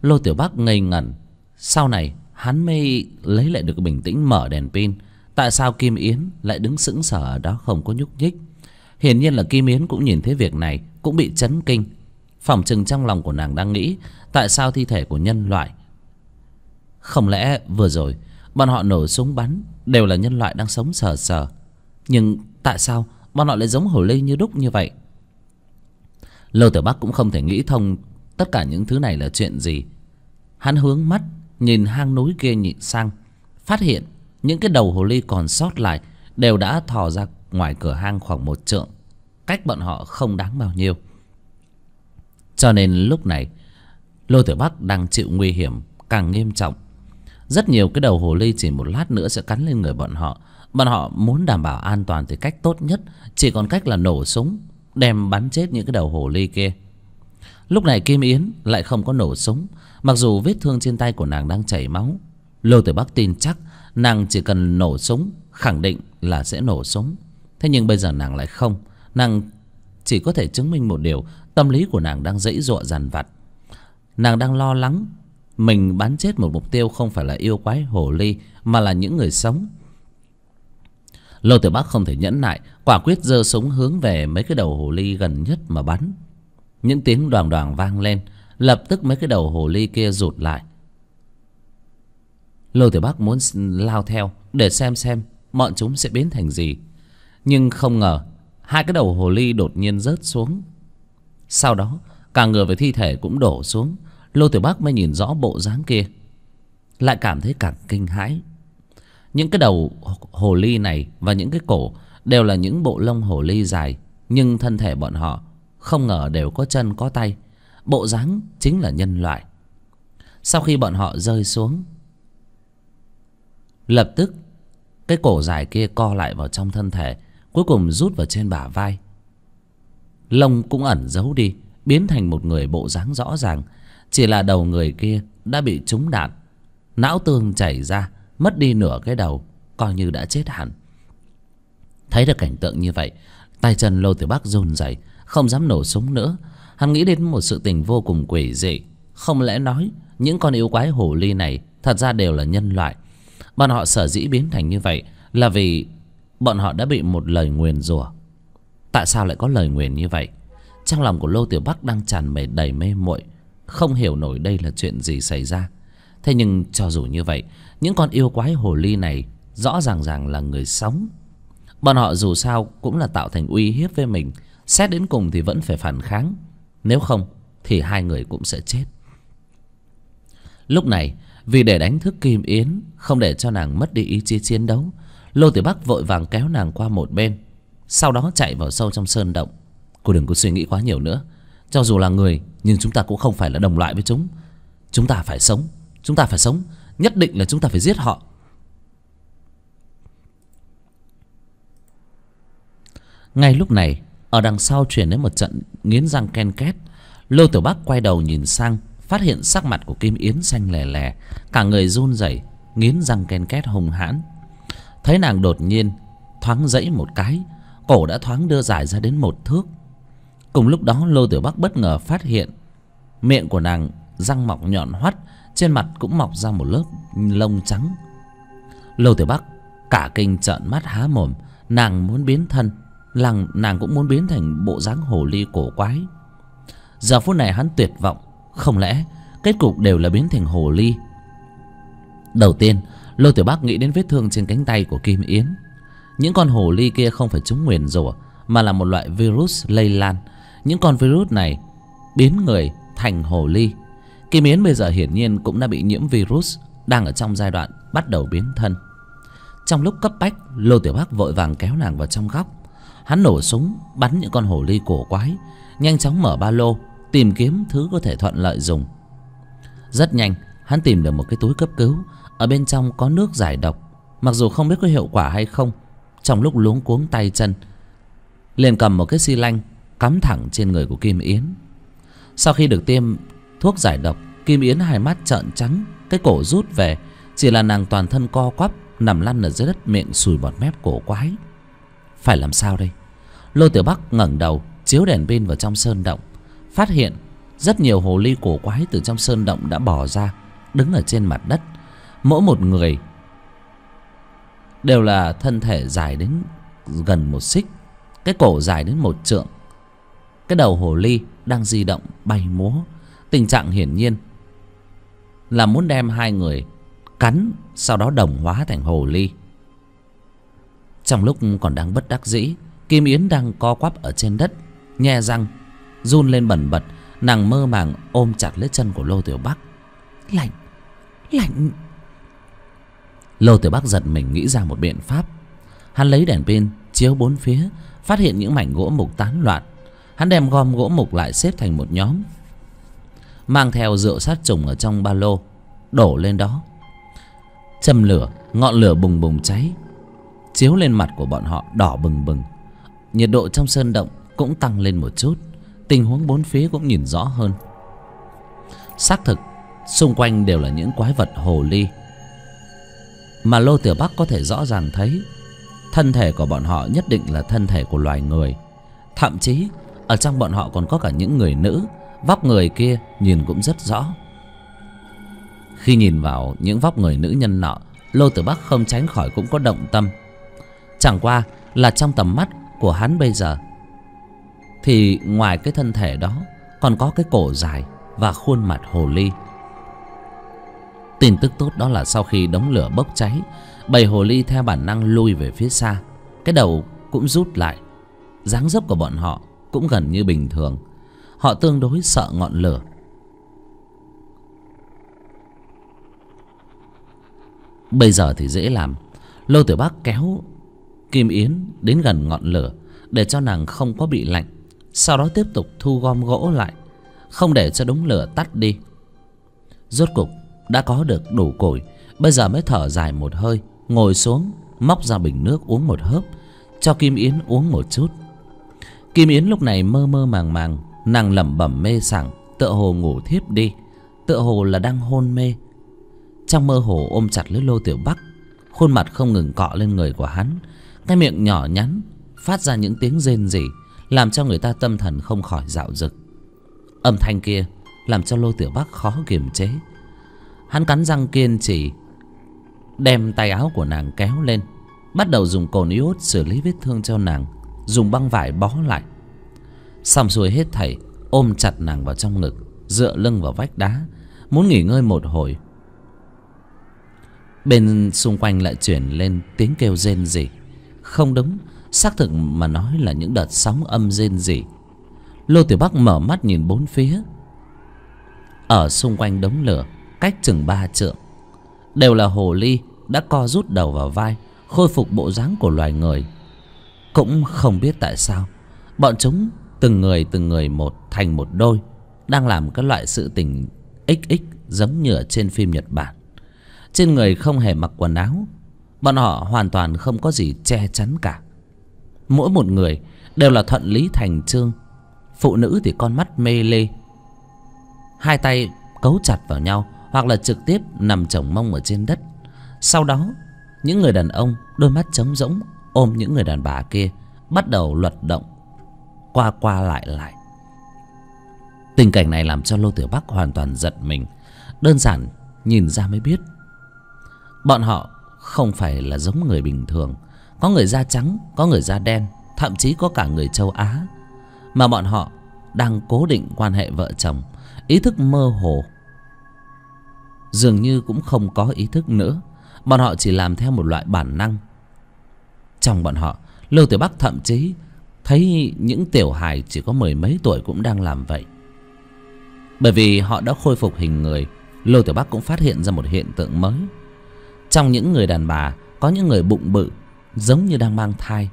Lô Tiểu Bắc ngây ngẩn. Sau này hắn mới lấy lại được bình tĩnh, mở đèn pin. Tại sao Kim Yến lại đứng sững sờ ở đó không có nhúc nhích? Hiển nhiên là Kim Yến cũng nhìn thấy việc này, cũng bị chấn kinh. Phỏng chừng trong lòng của nàng đang nghĩ, tại sao thi thể của nhân loại? Không lẽ vừa rồi bọn họ nổ súng bắn đều là nhân loại đang sống sờ sờ? Nhưng tại sao bọn họ lại giống hồ ly như đúc như vậy? Lô Tiểu Bắc cũng không thể nghĩ thông tất cả những thứ này là chuyện gì. Hắn hướng mắt nhìn hang núi kia nhịn sang, phát hiện những cái đầu hồ ly còn sót lại đều đã thò ra ngoài cửa hang khoảng 1 trượng, cách bọn họ không đáng bao nhiêu. Cho nên lúc này Lô Tiểu Bắc đang chịu nguy hiểm càng nghiêm trọng. Rất nhiều cái đầu hồ ly chỉ một lát nữa sẽ cắn lên người bọn họ. Bọn họ muốn đảm bảo an toàn thì cách tốt nhất chỉ còn cách là nổ súng đem bắn chết những cái đầu hồ ly kia. Lúc này Kim Yến lại không có nổ súng. Mặc dù vết thương trên tay của nàng đang chảy máu, Lô Tiểu Bắc tin chắc nàng chỉ cần nổ súng khẳng định là sẽ nổ súng. Thế nhưng bây giờ nàng lại không. Nàng chỉ có thể chứng minh một điều, tâm lý của nàng đang giãy giụa dằn vặt. Nàng đang lo lắng mình bắn chết một mục tiêu không phải là yêu quái hồ ly mà là những người sống. Lô Tiểu Bắc không thể nhẫn nại, quả quyết giơ súng hướng về mấy cái đầu hồ ly gần nhất mà bắn. Những tiếng đoàng đoàng vang lên, lập tức mấy cái đầu hồ ly kia rụt lại. Lô Tiểu Bắc muốn lao theo để xem bọn chúng sẽ biến thành gì, nhưng không ngờ hai cái đầu hồ ly đột nhiên rớt xuống. Sau đó cả người với thi thể cũng đổ xuống. Lô Tiểu Bắc mới nhìn rõ bộ dáng kia, lại cảm thấy càng kinh hãi. Những cái đầu hồ ly này và những cái cổ đều là những bộ lông hồ ly dài, nhưng thân thể bọn họ không ngờ đều có chân có tay, bộ dáng chính là nhân loại. Sau khi bọn họ rơi xuống, lập tức cái cổ dài kia co lại vào trong thân thể, cuối cùng rút vào trên bả vai. Lông cũng ẩn giấu đi, biến thành một người bộ dáng rõ ràng. Chỉ là đầu người kia đã bị trúng đạn, não tương chảy ra, mất đi nửa cái đầu, coi như đã chết hẳn. Thấy được cảnh tượng như vậy, tay chân Lô Tiểu Bắc run rẩy, không dám nổ súng nữa. Hắn nghĩ đến một sự tình vô cùng quỷ dị. Không lẽ nói những con yêu quái hồ ly này thật ra đều là nhân loại? Bọn họ sở dĩ biến thành như vậy là vì bọn họ đã bị một lời nguyền rủa. Tại sao lại có lời nguyền như vậy? Trong lòng của Lô Tiểu Bắc đang tràn đầy mê muội, không hiểu nổi đây là chuyện gì xảy ra. Thế nhưng cho dù như vậy, những con yêu quái hồ ly này rõ ràng là người sống. Bọn họ dù sao cũng là tạo thành uy hiếp với mình, xét đến cùng thì vẫn phải phản kháng, nếu không thì hai người cũng sẽ chết. Lúc này vì để đánh thức Kim Yến, không để cho nàng mất đi ý chí chiến đấu, Lô Tiểu Bắc vội vàng kéo nàng qua một bên, sau đó chạy vào sâu trong sơn động. Cô đừng có suy nghĩ quá nhiều nữa. Cho dù là người, nhưng chúng ta cũng không phải là đồng loại với chúng. Chúng ta phải sống, chúng ta phải sống, nhất định là chúng ta phải giết họ. Ngay lúc này, ở đằng sau truyền đến một trận nghiến răng ken két. Lô Tiểu Bắc quay đầu nhìn sang, phát hiện sắc mặt của Kim Yến xanh lè lè, cả người run rẩy, nghiến răng ken két hung hãn. Thấy nàng đột nhiên thoáng giãy một cái, cổ đã thoáng đưa dài ra đến 1 thước. Cùng lúc đó Lô Tiểu Bắc bất ngờ phát hiện miệng của nàng răng mọc nhọn hoắt, trên mặt cũng mọc ra một lớp lông trắng. Lô Tiểu Bắc cả kinh trợn mắt há mồm. Nàng muốn biến thân, nàng cũng muốn biến thành bộ dáng hồ ly cổ quái. Giờ phút này hắn tuyệt vọng, không lẽ kết cục đều là biến thành hồ ly? Đầu tiên Lô Tiểu Bắc nghĩ đến vết thương trên cánh tay của Kim Yến. Những con hồ ly kia không phải chúng nguyền rủa, mà là một loại virus lây lan. Những con virus này biến người thành hồ ly. Kim Yến bây giờ hiển nhiên cũng đã bị nhiễm virus, đang ở trong giai đoạn bắt đầu biến thân. Trong lúc cấp bách, Lô Tiểu Bắc vội vàng kéo nàng vào trong góc. Hắn nổ súng bắn những con hồ ly cổ quái, nhanh chóng mở ba lô tìm kiếm thứ có thể thuận lợi dùng. Rất nhanh hắn tìm được một cái túi cấp cứu, ở bên trong có nước giải độc. Mặc dù không biết có hiệu quả hay không, trong lúc luống cuống tay chân, liền cầm một cái xi lanh cắm thẳng trên người của Kim Yến. Sau khi được tiêm thuốc giải độc, Kim Yến hai mắt trợn trắng, cái cổ rút về, chỉ là nàng toàn thân co quắp nằm lăn ở dưới đất, miệng sùi bọt mép cổ quái. Phải làm sao đây? Lô Tiểu Bắc ngẩng đầu chiếu đèn pin vào trong sơn động, phát hiện Rất nhiều hồ ly cổ quái từ trong sơn động đã bò ra, đứng ở trên mặt đất. Mỗi một người đều là thân thể dài đến gần 1 xích, cái cổ dài đến 1 trượng. Cái đầu hồ ly đang di động bay múa, tình trạng hiển nhiên là muốn đem hai người cắn, sau đó đồng hóa thành hồ ly. Trong lúc còn đang bất đắc dĩ, Kim Yến đang co quắp ở trên đất, nhe răng run lên bần bật. Nàng mơ màng ôm chặt lấy chân của Lô Tiểu Bắc. Lạnh, lạnh. Lô Tiểu Bắc giật mình nghĩ ra một biện pháp. Hắn lấy đèn pin chiếu bốn phía, phát hiện những mảnh gỗ mục tán loạn. Hắn đem gom gỗ mục lại xếp thành một nhóm, mang theo rượu sát trùng ở trong ba lô, đổ lên đó, châm lửa. Ngọn lửa bùng bùng cháy, chiếu lên mặt của bọn họ đỏ bừng bừng. Nhiệt độ trong sơn động cũng tăng lên một chút, tình huống bốn phía cũng nhìn rõ hơn. Xác thực xung quanh đều là những quái vật hồ ly, mà Lô Tiểu Bắc có thể rõ ràng thấy thân thể của bọn họ nhất định là thân thể của loài người. Thậm chí ở trong bọn họ còn có cả những người nữ, vóc người kia nhìn cũng rất rõ. Khi nhìn vào những vóc người nữ nhân nọ, Lô Tiểu Bắc không tránh khỏi cũng có động tâm. Chẳng qua là trong tầm mắt của hắn bây giờ thì ngoài cái thân thể đó còn có cái cổ dài và khuôn mặt hồ ly. Tin tức tốt đó là sau khi đống lửa bốc cháy, bầy hồ ly theo bản năng lui về phía xa, cái đầu cũng rút lại. Dáng dấp của bọn họ cũng gần như bình thường. Họ tương đối sợ ngọn lửa. Bây giờ thì dễ làm. Lô Tiểu Bắc kéo Kim Yến đến gần ngọn lửa để cho nàng không có bị lạnh, sau đó tiếp tục thu gom gỗ lại, không để cho đống lửa tắt đi. Rốt cục đã có được đủ củi, bây giờ mới thở dài một hơi, ngồi xuống móc ra bình nước uống một hớp, cho Kim Yến uống một chút. Kim Yến lúc này mơ mơ màng màng, nàng lẩm bẩm mê sảng, tựa hồ ngủ thiếp đi, tựa hồ là đang hôn mê. Trong mơ hồ ôm chặt lấy Lô Tiểu Bắc, khuôn mặt không ngừng cọ lên người của hắn, cái miệng nhỏ nhắn phát ra những tiếng rên rỉ, làm cho người ta tâm thần không khỏi dạo dực. Âm thanh kia làm cho Lô Tiểu Bắc khó kiềm chế. Hắn cắn răng kiên trì, đem tay áo của nàng kéo lên, bắt đầu dùng cồn iốt xử lý vết thương cho nàng, dùng băng vải bó lại. Xong xuôi hết thảy, ôm chặt nàng vào trong ngực, dựa lưng vào vách đá, muốn nghỉ ngơi một hồi. Bên xung quanh lại chuyển lên tiếng kêu rên rỉ. Không đúng, xác thực mà nói là những đợt sóng âm rên rỉ. Lô Tiểu Bắc mở mắt nhìn bốn phía. Ở xung quanh đống lửa, cách chừng 3 trượng, đều là hồ ly đã co rút đầu vào vai, khôi phục bộ dáng của loài người. Cũng không biết tại sao bọn chúng từng người một thành một đôi, đang làm cái loại sự tình XX giống như ở trên phim Nhật Bản. Trên người không hề mặc quần áo, bọn họ hoàn toàn không có gì che chắn cả. Mỗi một người đều là thuận lý thành chương. Phụ nữ thì con mắt mê lê, hai tay cấu chặt vào nhau, hoặc là trực tiếp nằm chồng mông ở trên đất. Sau đó những người đàn ông đôi mắt trống rỗng ôm những người đàn bà kia, bắt đầu luẩn động qua qua lại lại. Tình cảnh này làm cho Lô Tiểu Bắc hoàn toàn giật mình. Đơn giản nhìn ra mới biết bọn họ không phải là giống người bình thường. Có người da trắng, có người da đen, thậm chí có cả người châu Á. Mà bọn họ đang cố định quan hệ vợ chồng. Ý thức mơ hồ, dường như cũng không có ý thức nữa. Bọn họ chỉ làm theo một loại bản năng. Trong bọn họ, Lô Tiểu Bắc thậm chí thấy những tiểu hài chỉ có 10 mấy tuổi cũng đang làm vậy. Bởi vì họ đã khôi phục hình người, Lô Tiểu Bắc cũng phát hiện ra một hiện tượng mới. Trong những người đàn bà, có những người bụng bự, giống như đang mang thai.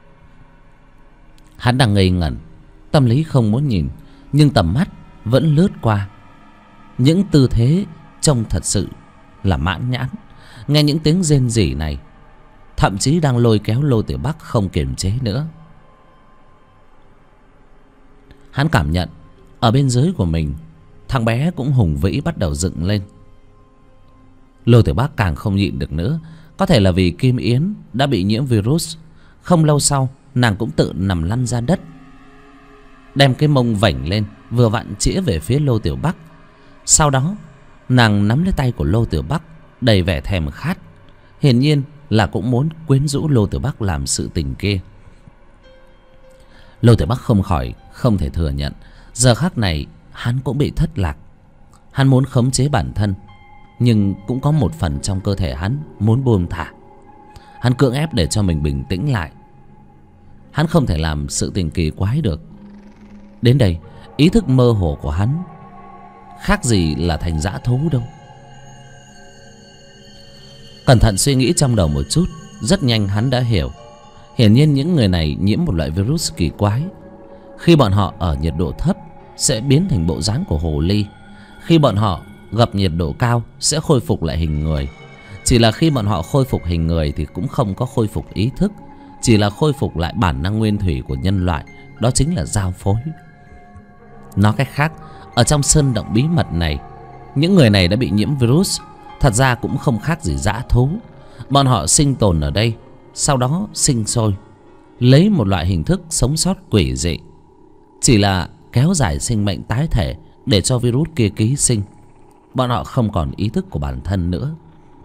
Hắn đang ngây ngẩn, tâm lý không muốn nhìn, nhưng tầm mắt vẫn lướt qua. Những tư thế trông thật sự là mãn nhãn. Nghe những tiếng rên rỉ này, thậm chí đang lôi kéo Lô Tiểu Bắc không kiềm chế nữa. Hắn cảm nhận ở bên dưới của mình, thằng bé cũng hùng vĩ bắt đầu dựng lên. Lô Tiểu Bắc càng không nhịn được nữa. Có thể là vì Kim Yến đã bị nhiễm virus. Không lâu sau, nàng cũng tự nằm lăn ra đất. đem cái mông vảnh lên, vừa vặn chĩa về phía Lô Tiểu Bắc. Sau đó nàng nắm lấy tay của Lô Tiểu Bắc, đầy vẻ thèm khát, hiển nhiên là cũng muốn quyến rũ Lô Tiểu Bắc làm sự tình kia. Lô Tiểu Bắc không thể thừa nhận, giờ khắc này hắn cũng bị thất lạc. Hắn muốn khống chế bản thân, nhưng cũng có một phần trong cơ thể hắn muốn buông thả. Hắn cưỡng ép để cho mình bình tĩnh lại. Hắn không thể làm sự tình kỳ quái được. Đến đây, ý thức mơ hồ của hắn khác gì là thành dã thú đâu. Cẩn thận suy nghĩ trong đầu một chút, rất nhanh hắn đã hiểu. Hiển nhiên những người này nhiễm một loại virus kỳ quái. Khi bọn họ ở nhiệt độ thấp sẽ biến thành bộ dáng của hồ ly. Khi bọn họ gặp nhiệt độ cao sẽ khôi phục lại hình người. Chỉ là khi bọn họ khôi phục hình người thì cũng không có khôi phục ý thức, chỉ là khôi phục lại bản năng nguyên thủy của nhân loại, đó chính là giao phối. Nói cách khác, ở trong sơn động bí mật này, những người này đã bị nhiễm virus. Thật ra cũng không khác gì dã thú. Bọn họ sinh tồn ở đây, sau đó sinh sôi, lấy một loại hình thức sống sót quỷ dị, chỉ là kéo dài sinh mệnh tái thể để cho virus kia ký sinh. Bọn họ không còn ý thức của bản thân nữa.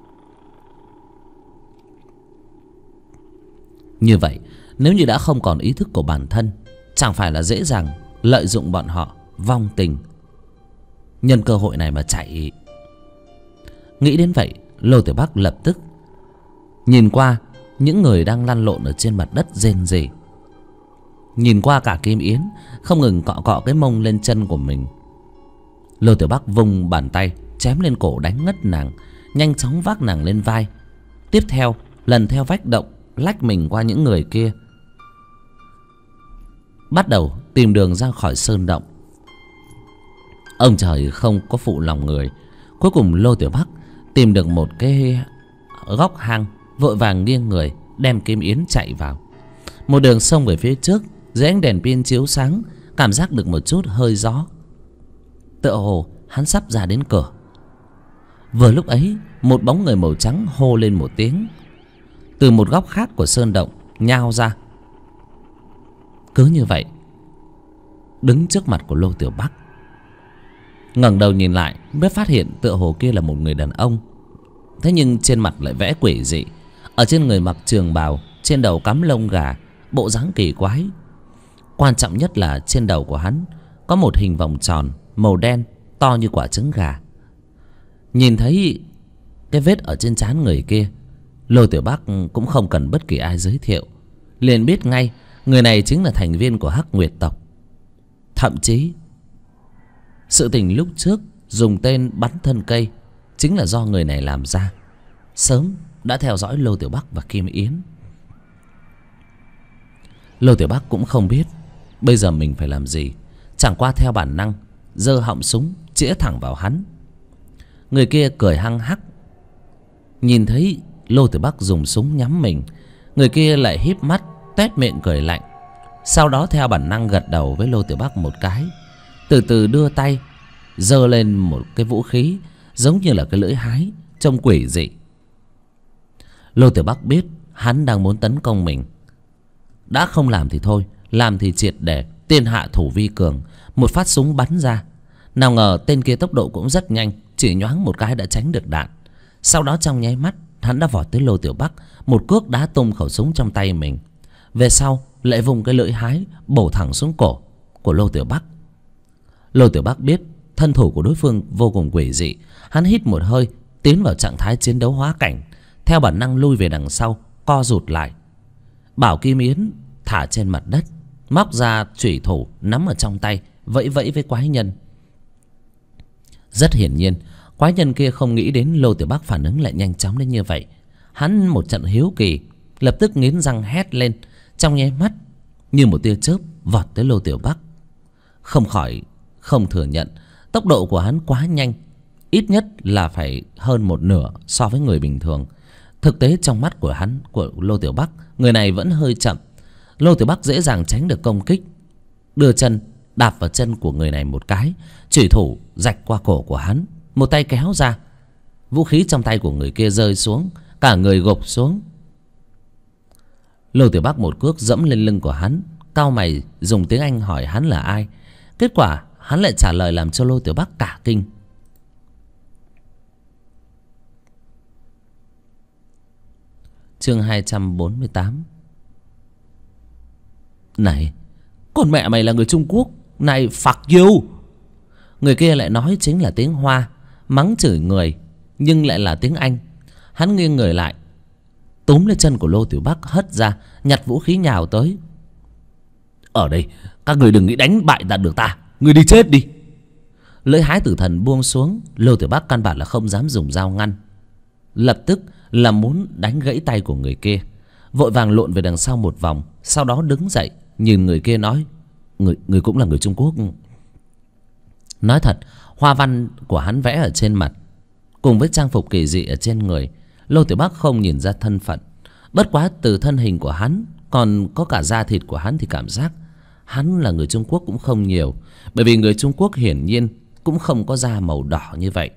Như vậy, nếu như đã không còn ý thức của bản thân, chẳng phải là dễ dàng lợi dụng bọn họ vong tình, nhân cơ hội này mà chạy. Nghĩ đến vậy, Lô Tiểu Bắc lập tức nhìn qua những người đang lăn lộn ở trên mặt đất rên rỉ, nhìn qua cả Kim Yến không ngừng cọ cọ cái mông lên chân của mình. Lô Tiểu Bắc vung bàn tay chém lên cổ đánh ngất nàng, nhanh chóng vác nàng lên vai. Tiếp theo lần theo vách động lách mình qua những người kia, bắt đầu tìm đường ra khỏi sơn động. Ông trời không có phụ lòng người. Cuối cùng Lô Tiểu Bắc tìm được một cái góc hang, vội vàng nghiêng người đem Kim Yến chạy vào. Một đường xông về phía trước, dưới ánh đèn pin chiếu sáng, cảm giác được một chút hơi gió. Tựa hồ hắn sắp ra đến cửa. Vừa lúc ấy, một bóng người màu trắng hô lên một tiếng, từ một góc khác của sơn động nhao ra. Cứ như vậy đứng trước mặt của Lô Tiểu Bắc. Ngẩng đầu nhìn lại mới phát hiện tựa hồ kia là một người đàn ông. Thế nhưng trên mặt lại vẽ quỷ dị. Ở trên người mặc trường bào, trên đầu cắm lông gà, bộ dáng kỳ quái. Quan trọng nhất là trên đầu của hắn có một hình vòng tròn màu đen to như quả trứng gà. Nhìn thấy cái vết ở trên trán người kia, Lô Tiểu Bắc cũng không cần bất kỳ ai giới thiệu, liền biết ngay người này chính là thành viên của Hắc Nguyệt tộc. Thậm chí sự tình lúc trước dùng tên bắn thân cây chính là do người này làm ra, sớm đã theo dõi Lô Tiểu Bắc và Kim Yến. Lô Tiểu Bắc cũng không biết bây giờ mình phải làm gì, chẳng qua theo bản năng giơ họng súng chĩa thẳng vào hắn. Người kia cười hăng hắc, nhìn thấy Lô Tiểu Bắc dùng súng nhắm mình, người kia lại híp mắt toét miệng cười lạnh. Sau đó theo bản năng gật đầu với Lô Tiểu Bắc một cái, từ từ đưa tay giơ lên một cái vũ khí giống như là cái lưỡi hái, trông quỷ dị. Lô Tiểu Bắc biết hắn đang muốn tấn công mình. Đã không làm thì thôi, làm thì triệt để, tiên hạ thủ vi cường. Một phát súng bắn ra, nào ngờ tên kia tốc độ cũng rất nhanh, chỉ nhoáng một cái đã tránh được đạn. Sau đó trong nháy mắt hắn đã vọt tới Lô Tiểu Bắc, một cước đá tung khẩu súng trong tay mình. Về sau lại vùng cái lưỡi hái bổ thẳng xuống cổ của Lô Tiểu Bắc. Lô Tiểu Bắc biết thân thủ của đối phương vô cùng quỷ dị, hắn hít một hơi tiến vào trạng thái chiến đấu hóa cảnh, theo bản năng lui về đằng sau, co rụt lại. Bảo Kim Yến thả trên mặt đất, móc ra chủy thủ nắm ở trong tay, vẫy vẫy với quái nhân. Rất hiển nhiên quái nhân kia không nghĩ đến Lô Tiểu Bắc phản ứng lại nhanh chóng đến như vậy. Hắn một trận hiếu kỳ, lập tức nghiến răng hét lên, trong nháy mắt như một tia chớp vọt tới Lô Tiểu Bắc. Không khỏi không thừa nhận tốc độ của hắn quá nhanh, ít nhất là phải hơn một nửa so với người bình thường. Thực tế trong mắt của hắn, của Lô Tiểu Bắc, người này vẫn hơi chậm. Lô Tiểu Bắc dễ dàng tránh được công kích, đưa chân đạp vào chân của người này một cái, chủy thủ rạch qua cổ của hắn, một tay kéo ra, vũ khí trong tay của người kia rơi xuống, cả người gục xuống. Lô Tiểu Bắc một cước dẫm lên lưng của hắn, cau mày dùng tiếng Anh hỏi hắn là ai. Kết quả hắn lại trả lời làm cho Lô Tiểu Bắc cả kinh. Chương 248. Này, con mẹ mày là người Trung Quốc. Này, fuck you. Người kia lại nói chính là tiếng Hoa, mắng chửi người nhưng lại là tiếng Anh. Hắn nghiêng người lại, túm lấy chân của Lô Tiểu Bắc hất ra, nhặt vũ khí nhào tới. Ở đây các người đừng nghĩ đánh bại được ta. Người đi chết đi. Lưỡi hái tử thần buông xuống. Lô Tiểu Bắc căn bản là không dám dùng dao ngăn, lập tức là muốn đánh gãy tay của người kia. Vội vàng lộn về đằng sau một vòng, sau đó đứng dậy nhìn người kia nói: Người cũng là người Trung Quốc. Nói thật, hoa văn của hắn vẽ ở trên mặt cùng với trang phục kỳ dị ở trên người, Lô Tiểu Bắc không nhìn ra thân phận. Bất quá từ thân hình của hắn, còn có cả da thịt của hắn, thì cảm giác hắn là người Trung Quốc cũng không nhiều. Bởi vì người Trung Quốc hiển nhiên cũng không có da màu đỏ như vậy.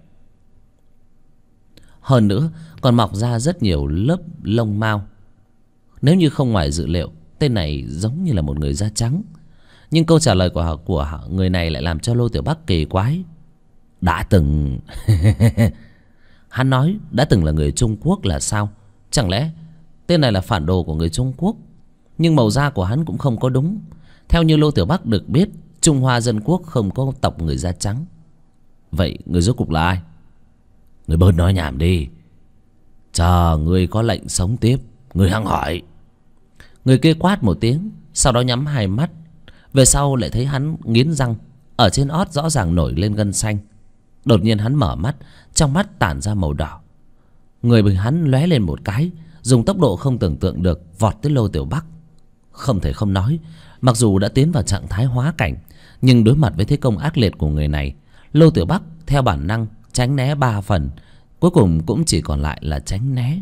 Hơn nữa còn mọc ra rất nhiều lớp lông mao. Nếu như không ngoài dự liệu, tên này giống như là một người da trắng. Nhưng câu trả lời của người này lại làm cho Lô Tiểu Bắc kỳ quái. Đã từng hắn nói đã từng là người Trung Quốc là sao? Chẳng lẽ tên này là phản đồ của người Trung Quốc? Nhưng màu da của hắn cũng không có đúng. Theo như Lô Tiểu Bắc được biết, Trung Hoa Dân Quốc không có tộc người da trắng. Vậy người rốt cục là ai? Người bớt nói nhảm đi. Chờ người có lệnh sống tiếp, người hăng hỏi. Người kia quát một tiếng, sau đó nhắm hai mắt. Về sau lại thấy hắn nghiến răng, ở trên ót rõ ràng nổi lên gân xanh. Đột nhiên hắn mở mắt, trong mắt tản ra màu đỏ. Người bị hắn lóe lên một cái, dùng tốc độ không tưởng tượng được vọt tới Lô Tiểu Bắc. Không thể không nói, mặc dù đã tiến vào trạng thái hóa cảnh, nhưng đối mặt với thế công ác liệt của người này, Lô Tiểu Bắc theo bản năng tránh né 3 phần, cuối cùng cũng chỉ còn lại là tránh né.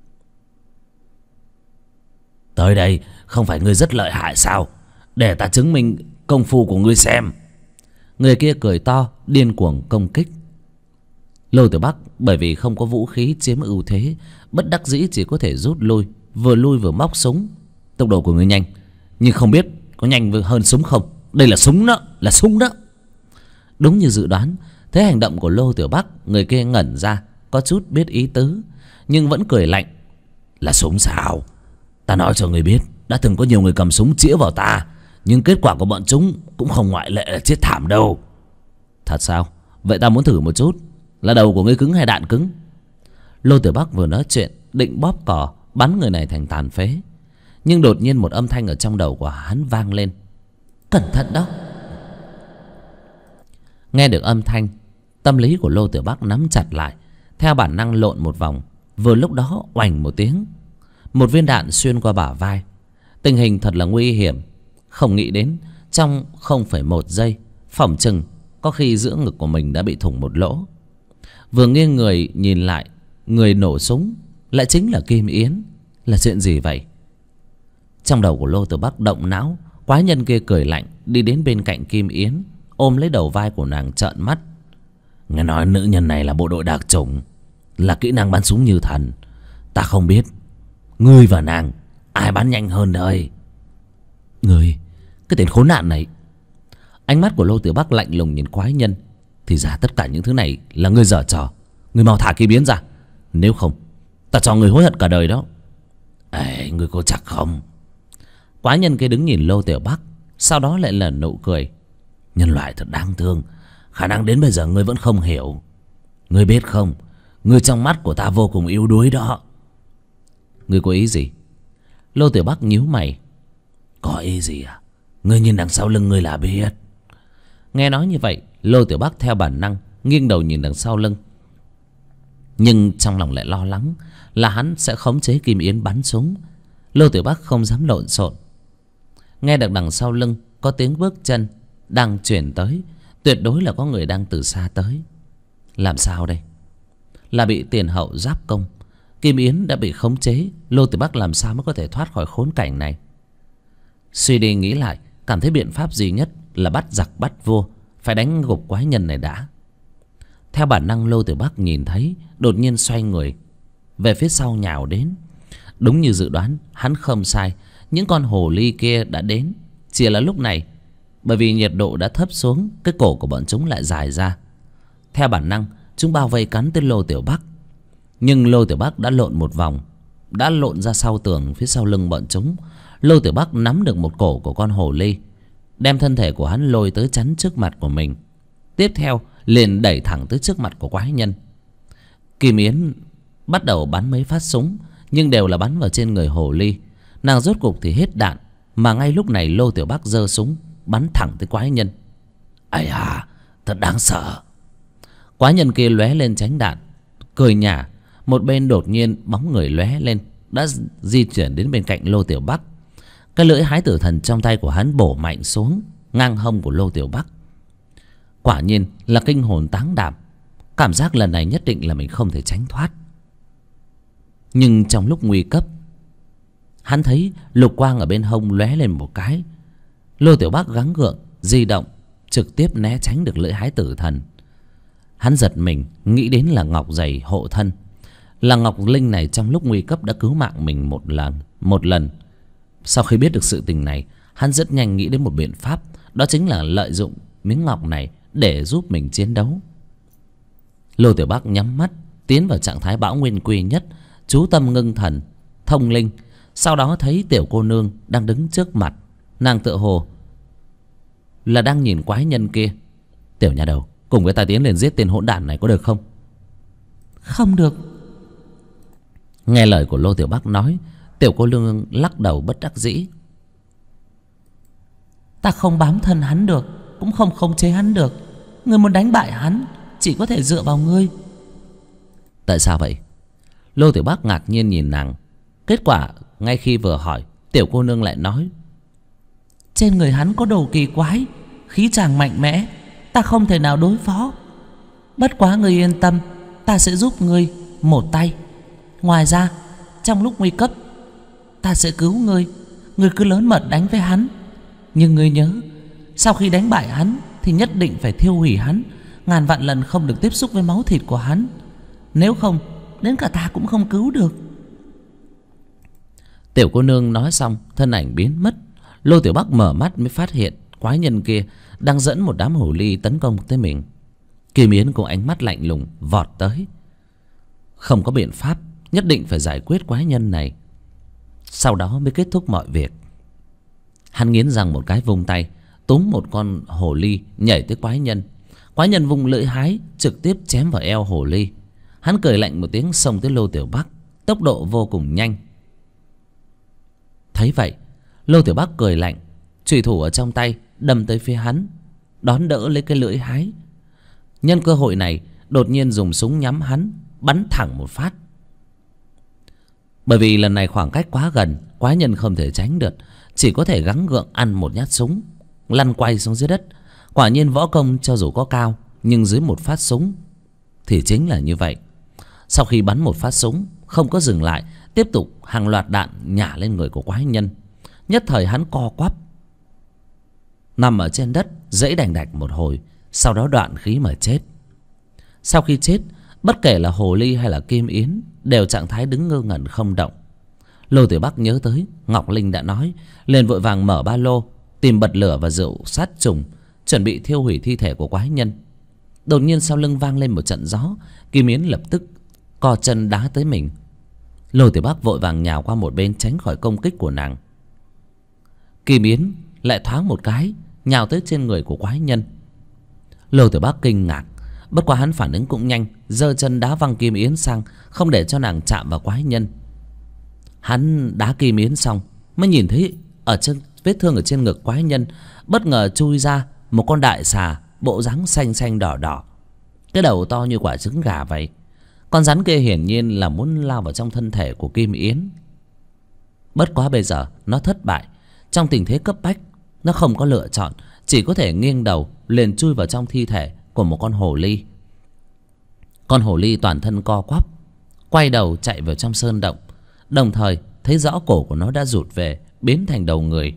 Tới đây không phải ngươi rất lợi hại sao? Để ta chứng minh công phu của ngươi xem. Người kia cười to, điên cuồng công kích. Lô Tiểu Bắc bởi vì không có vũ khí chiếm ưu thế, bất đắc dĩ chỉ có thể rút lui vừa móc súng. Tốc độ của ngươi nhanh, nhưng không biết có nhanh hơn súng không. Đây là súng đó, là súng đó. Đúng như dự đoán, thấy hành động của Lô Tiểu Bắc, người kia ngẩn ra, có chút biết ý tứ, nhưng vẫn cười lạnh. Là súng sao? Ta nói cho người biết, đã từng có nhiều người cầm súng chĩa vào ta, nhưng kết quả của bọn chúng cũng không ngoại lệ là chết thảm đâu. Thật sao? Vậy ta muốn thử một chút. Là đầu của ngươi cứng hay đạn cứng? Lô Tiểu Bắc vừa nói chuyện, định bóp cò bắn người này thành tàn phế, nhưng đột nhiên một âm thanh ở trong đầu của hắn vang lên. Cẩn thận đó. Nghe được âm thanh, tâm lý của Lô Tiểu Bắc nắm chặt lại, theo bản năng lộn một vòng. Vừa lúc đó oành một tiếng, một viên đạn xuyên qua bả vai. Tình hình thật là nguy hiểm. Không nghĩ đến trong 0,1 giây, phỏng chừng có khi giữa ngực của mình đã bị thủng một lỗ. Vừa nghiêng người nhìn lại, người nổ súng lại chính là Kim Yến. Là chuyện gì vậy? Trong đầu của Lô Tiểu Bắc động não. Quái nhân kia cười lạnh đi đến bên cạnh Kim Yến, ôm lấy đầu vai của nàng trợn mắt. Nghe nói nữ nhân này là bộ đội đặc chủng, là kỹ năng bắn súng như thần. Ta không biết ngươi và nàng ai bắn nhanh hơn đây. Ngươi, cái tên khốn nạn này. Ánh mắt của Lô Tiểu Bắc lạnh lùng nhìn quái nhân. Thì ra tất cả những thứ này là ngươi giở trò. Ngươi mau thả Kim Yến ra, nếu không ta cho ngươi hối hận cả đời đó. Ê, ngươi có chắc không? Quái nhân kia đứng nhìn Lô Tiểu Bắc, sau đó lại là nụ cười. Nhân loại thật đáng thương, khả năng đến bây giờ ngươi vẫn không hiểu. Ngươi biết không, ngươi trong mắt của ta vô cùng yếu đuối đó. Ngươi có ý gì? Lô Tiểu Bắc nhíu mày. Có ý gì à? Ngươi nhìn đằng sau lưng ngươi là biết. Nghe nói như vậy, Lô Tiểu Bắc theo bản năng nghiêng đầu nhìn đằng sau lưng, nhưng trong lòng lại lo lắng là hắn sẽ khống chế Kim Yến bắn súng. Lô Tiểu Bắc không dám lộn xộn. Nghe được đằng sau lưng có tiếng bước chân đang chuyển tới, tuyệt đối là có người đang từ xa tới. Làm sao đây? Là bị tiền hậu giáp công, Kim Yến đã bị khống chế. Lô Tiểu Bắc làm sao mới có thể thoát khỏi khốn cảnh này? Suy đi nghĩ lại, cảm thấy biện pháp duy nhất là bắt giặc bắt vua, phải đánh gục quái nhân này đã. Theo bản năng, Lô Tiểu Bắc nhìn thấy, đột nhiên xoay người về phía sau nhào đến. Đúng như dự đoán, hắn không sai, những con hồ ly kia đã đến. Chỉ là lúc này, bởi vì nhiệt độ đã thấp xuống, cái cổ của bọn chúng lại dài ra. Theo bản năng, chúng bao vây cắn tới Lô Tiểu Bắc. Nhưng Lô Tiểu Bắc đã lộn một vòng, đã lộn ra sau tường phía sau lưng bọn chúng. Lô Tiểu Bắc nắm được một cổ của con hồ ly, đem thân thể của hắn lôi tới chắn trước mặt của mình. Tiếp theo liền đẩy thẳng tới trước mặt của quái nhân. Kim Yến bắt đầu bắn mấy phát súng, nhưng đều là bắn vào trên người hồ ly. Nàng rốt cục thì hết đạn, mà ngay lúc này Lô Tiểu Bắc giơ súng bắn thẳng tới quái nhân. Ây à, thật đáng sợ. Quái nhân kia lóe lên tránh đạn, cười nhả. Một bên đột nhiên bóng người lóe lên, đã di chuyển đến bên cạnh Lô Tiểu Bắc. Cái lưỡi hái tử thần trong tay của hắn bổ mạnh xuống ngang hông của Lô Tiểu Bắc. Quả nhiên là kinh hồn táng đảm. Cảm giác lần này nhất định là mình không thể tránh thoát. Nhưng trong lúc nguy cấp, hắn thấy lục quang ở bên hông lóe lên một cái. Lô Tiểu Bắc gắng gượng di động, trực tiếp né tránh được lưỡi hái tử thần. Hắn giật mình nghĩ đến là ngọc giày hộ thân. Là ngọc linh này trong lúc nguy cấp đã cứu mạng mình một lần. Sau khi biết được sự tình này, hắn rất nhanh nghĩ đến một biện pháp, đó chính là lợi dụng miếng ngọc này để giúp mình chiến đấu. Lô Tiểu Bắc nhắm mắt tiến vào trạng thái bão nguyên quy nhất, chú tâm ngưng thần thông linh. Sau đó thấy tiểu cô nương đang đứng trước mặt. Nàng tựa hồ là đang nhìn quái nhân kia. Tiểu nhà đầu, cùng với ta tiến lên giết tên hỗn đản này có được không? Không được. Nghe lời của Lô Tiểu Bắc nói, tiểu cô nương lắc đầu bất đắc dĩ. Ta không bám thân hắn được, cũng không khống chế hắn được. Ngươi muốn đánh bại hắn chỉ có thể dựa vào ngươi. Tại sao vậy? Lô Tiểu Bắc ngạc nhiên nhìn nàng. Kết quả ngay khi vừa hỏi, tiểu cô nương lại nói: trên người hắn có đồ kỳ quái, khí tràng mạnh mẽ, ta không thể nào đối phó. Bất quá ngươi yên tâm, ta sẽ giúp ngươi một tay. Ngoài ra, trong lúc nguy cấp, ta sẽ cứu ngươi. Ngươi cứ lớn mật đánh với hắn, nhưng ngươi nhớ, sau khi đánh bại hắn thì nhất định phải thiêu hủy hắn, ngàn vạn lần không được tiếp xúc với máu thịt của hắn. Nếu không, đến cả ta cũng không cứu được. Tiểu cô nương nói xong, thân ảnh biến mất. Lô Tiểu Bắc mở mắt mới phát hiện quái nhân kia đang dẫn một đám hồ ly tấn công tới mình. Kim Yến cùng ánh mắt lạnh lùng vọt tới. Không có biện pháp, nhất định phải giải quyết quái nhân này, sau đó mới kết thúc mọi việc. Hắn nghiến răng một cái, vung tay túm một con hồ ly nhảy tới quái nhân. Quái nhân vung lưỡi hái trực tiếp chém vào eo hồ ly. Hắn cười lạnh một tiếng xông tới Lô Tiểu Bắc, tốc độ vô cùng nhanh. Thấy vậy, Lô Tiểu Bắc cười lạnh, chùy thủ ở trong tay đâm tới phía hắn, đón đỡ lấy cái lưỡi hái. Nhân cơ hội này đột nhiên dùng súng nhắm hắn, bắn thẳng một phát. Bởi vì lần này khoảng cách quá gần, quái nhân không thể tránh được, chỉ có thể gắng gượng ăn một nhát súng, lăn quay xuống dưới đất. Quả nhiên võ công cho dù có cao, nhưng dưới một phát súng thì chính là như vậy. Sau khi bắn một phát súng không có dừng lại, tiếp tục hàng loạt đạn nhả lên người của quái nhân. Nhất thời hắn co quắp nằm ở trên đất, dãy đành đạch một hồi, sau đó đoạn khí mà chết. Sau khi chết, bất kể là hồ ly hay là Kim Yến đều trạng thái đứng ngơ ngẩn không động. Lô Tiểu Bắc nhớ tới Ngọc Linh đã nói, liền vội vàng mở ba lô tìm bật lửa và rượu sát trùng, chuẩn bị thiêu hủy thi thể của quái nhân. Đột nhiên sau lưng vang lên một trận gió, Kim Yến lập tức co chân đá tới mình. Lô Tiểu Bắc vội vàng nhào qua một bên tránh khỏi công kích của nàng. Kim Yến lại thoáng một cái nhào tới trên người của quái nhân. Lô Tiểu Bắc kinh ngạc, bất quá hắn phản ứng cũng nhanh, giơ chân đá văng Kim Yến sang, không để cho nàng chạm vào quái nhân. Hắn đá Kim Yến xong mới nhìn thấy ở trên vết thương ở trên ngực quái nhân bất ngờ chui ra một con đại xà, bộ dáng xanh xanh đỏ đỏ, cái đầu to như quả trứng gà vậy. Con rắn kia hiển nhiên là muốn lao vào trong thân thể của Kim Yến. Bất quá bây giờ nó thất bại. Trong tình thế cấp bách, nó không có lựa chọn, chỉ có thể nghiêng đầu liền chui vào trong thi thể của một con hồ ly. Con hồ ly toàn thân co quắp, quay đầu chạy vào trong sơn động, đồng thời thấy rõ cổ của nó đã rụt về, biến thành đầu người.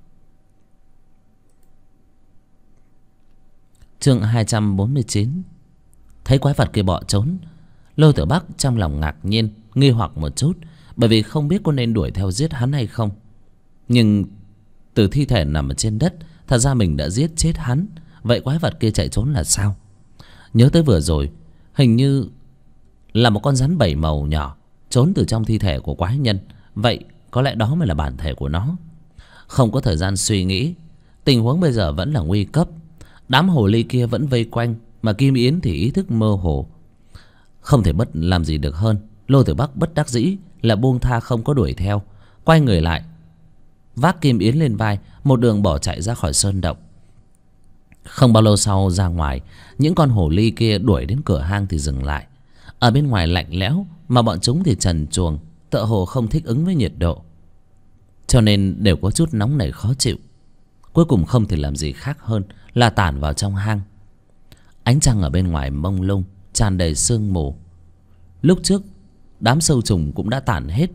Chương 249. Thấy quái vật kia bỏ trốn, Lô Tiểu Bắc trong lòng ngạc nhiên, nghi hoặc một chút, bởi vì không biết có nên đuổi theo giết hắn hay không. Nhưng từ thi thể nằm ở trên đất. Thật ra mình đã giết chết hắn. Vậy quái vật kia chạy trốn là sao? Nhớ tới vừa rồi, hình như là một con rắn 7 màu nhỏ trốn từ trong thi thể của quái nhân. Vậy có lẽ đó mới là bản thể của nó. Không có thời gian suy nghĩ, tình huống bây giờ vẫn là nguy cấp. Đám hồ ly kia vẫn vây quanh, mà Kim Yến thì ý thức mơ hồ. Không thể làm gì được hơn. Lô Tiểu Bắc bất đắc dĩ là buông tha, không có đuổi theo. Quay người lại, vác Kim Yến lên vai, một đường bỏ chạy ra khỏi sơn động. Không bao lâu sau ra ngoài, những con hồ ly kia đuổi đến cửa hang thì dừng lại. Ở bên ngoài lạnh lẽo, mà bọn chúng thì trần truồng, tựa hồ không thích ứng với nhiệt độ, cho nên đều có chút nóng nảy khó chịu. Cuối cùng không thể làm gì khác hơn là tản vào trong hang. Ánh trăng ở bên ngoài mông lung, tràn đầy sương mù. Lúc trước đám sâu trùng cũng đã tản hết.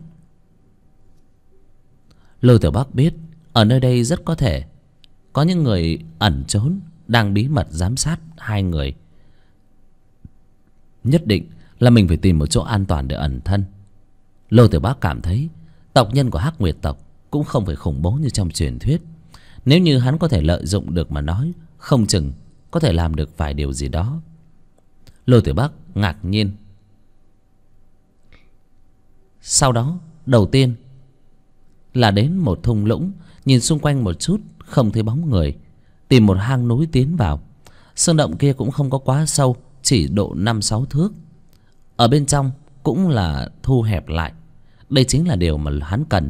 Lô Tiểu Bắc biết ở nơi đây rất có thể có những người ẩn trốn, đang bí mật giám sát hai người. Nhất định là mình phải tìm một chỗ an toàn để ẩn thân. Lô Tiểu Bắc cảm thấy tộc nhân của Hắc Nguyệt tộc cũng không phải khủng bố như trong truyền thuyết. Nếu như hắn có thể lợi dụng được mà nói, không chừng có thể làm được vài điều gì đó. Lô Tiểu Bắc ngạc nhiên. Sau đó đầu tiên là đến một thung lũng, nhìn xung quanh một chút không thấy bóng người, tìm một hang núi tiến vào. Sơn động kia cũng không có quá sâu, chỉ độ 5-6 thước. Ở bên trong cũng là thu hẹp lại. Đây chính là điều mà hắn cần.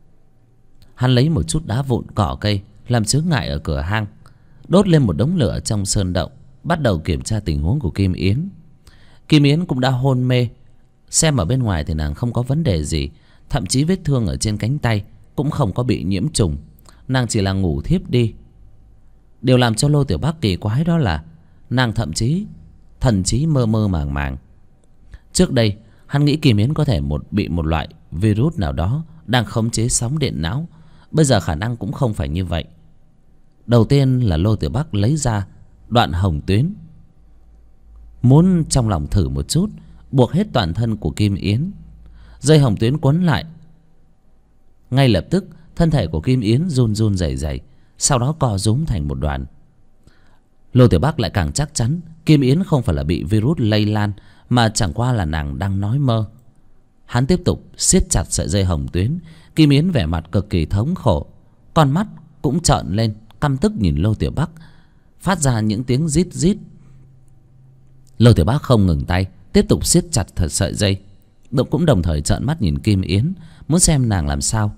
Hắn lấy một chút đá vụn, cỏ cây làm chướng ngại ở cửa hang, đốt lên một đống lửa trong sơn động, bắt đầu kiểm tra tình huống của Kim Yến. Kim Yến cũng đã hôn mê. Xem ở bên ngoài thì nàng không có vấn đề gì, thậm chí vết thương ở trên cánh tay cũng không có bị nhiễm trùng. Nàng chỉ là ngủ thiếp đi. Điều làm cho Lô Tiểu Bắc kỳ quái đó là nàng thậm chí thần trí mơ mơ màng màng. Trước đây hắn nghĩ Kim Yến có thể bị một loại virus nào đó đang khống chế sóng điện não. Bây giờ khả năng cũng không phải như vậy. Đầu tiên là Lô Tiểu Bắc lấy ra đoạn hồng tuyến, muốn trong lòng thử một chút, buộc hết toàn thân của Kim Yến. Dây hồng tuyến quấn lại, ngay lập tức thân thể của Kim Yến run run rẩy rẩy, sau đó co rúm thành một đoàn. Lô Tiểu Bắc lại càng chắc chắn Kim Yến không phải là bị virus lây lan, mà chẳng qua là nàng đang nói mơ. Hắn tiếp tục siết chặt sợi dây hồng tuyến. Kim Yến vẻ mặt cực kỳ thống khổ, con mắt cũng trợn lên, căm tức nhìn Lô Tiểu Bắc, phát ra những tiếng rít rít. Lô Tiểu Bắc không ngừng tay, tiếp tục siết chặt thật sợi dây, cũng đồng thời trợn mắt nhìn Kim Yến, muốn xem nàng làm sao.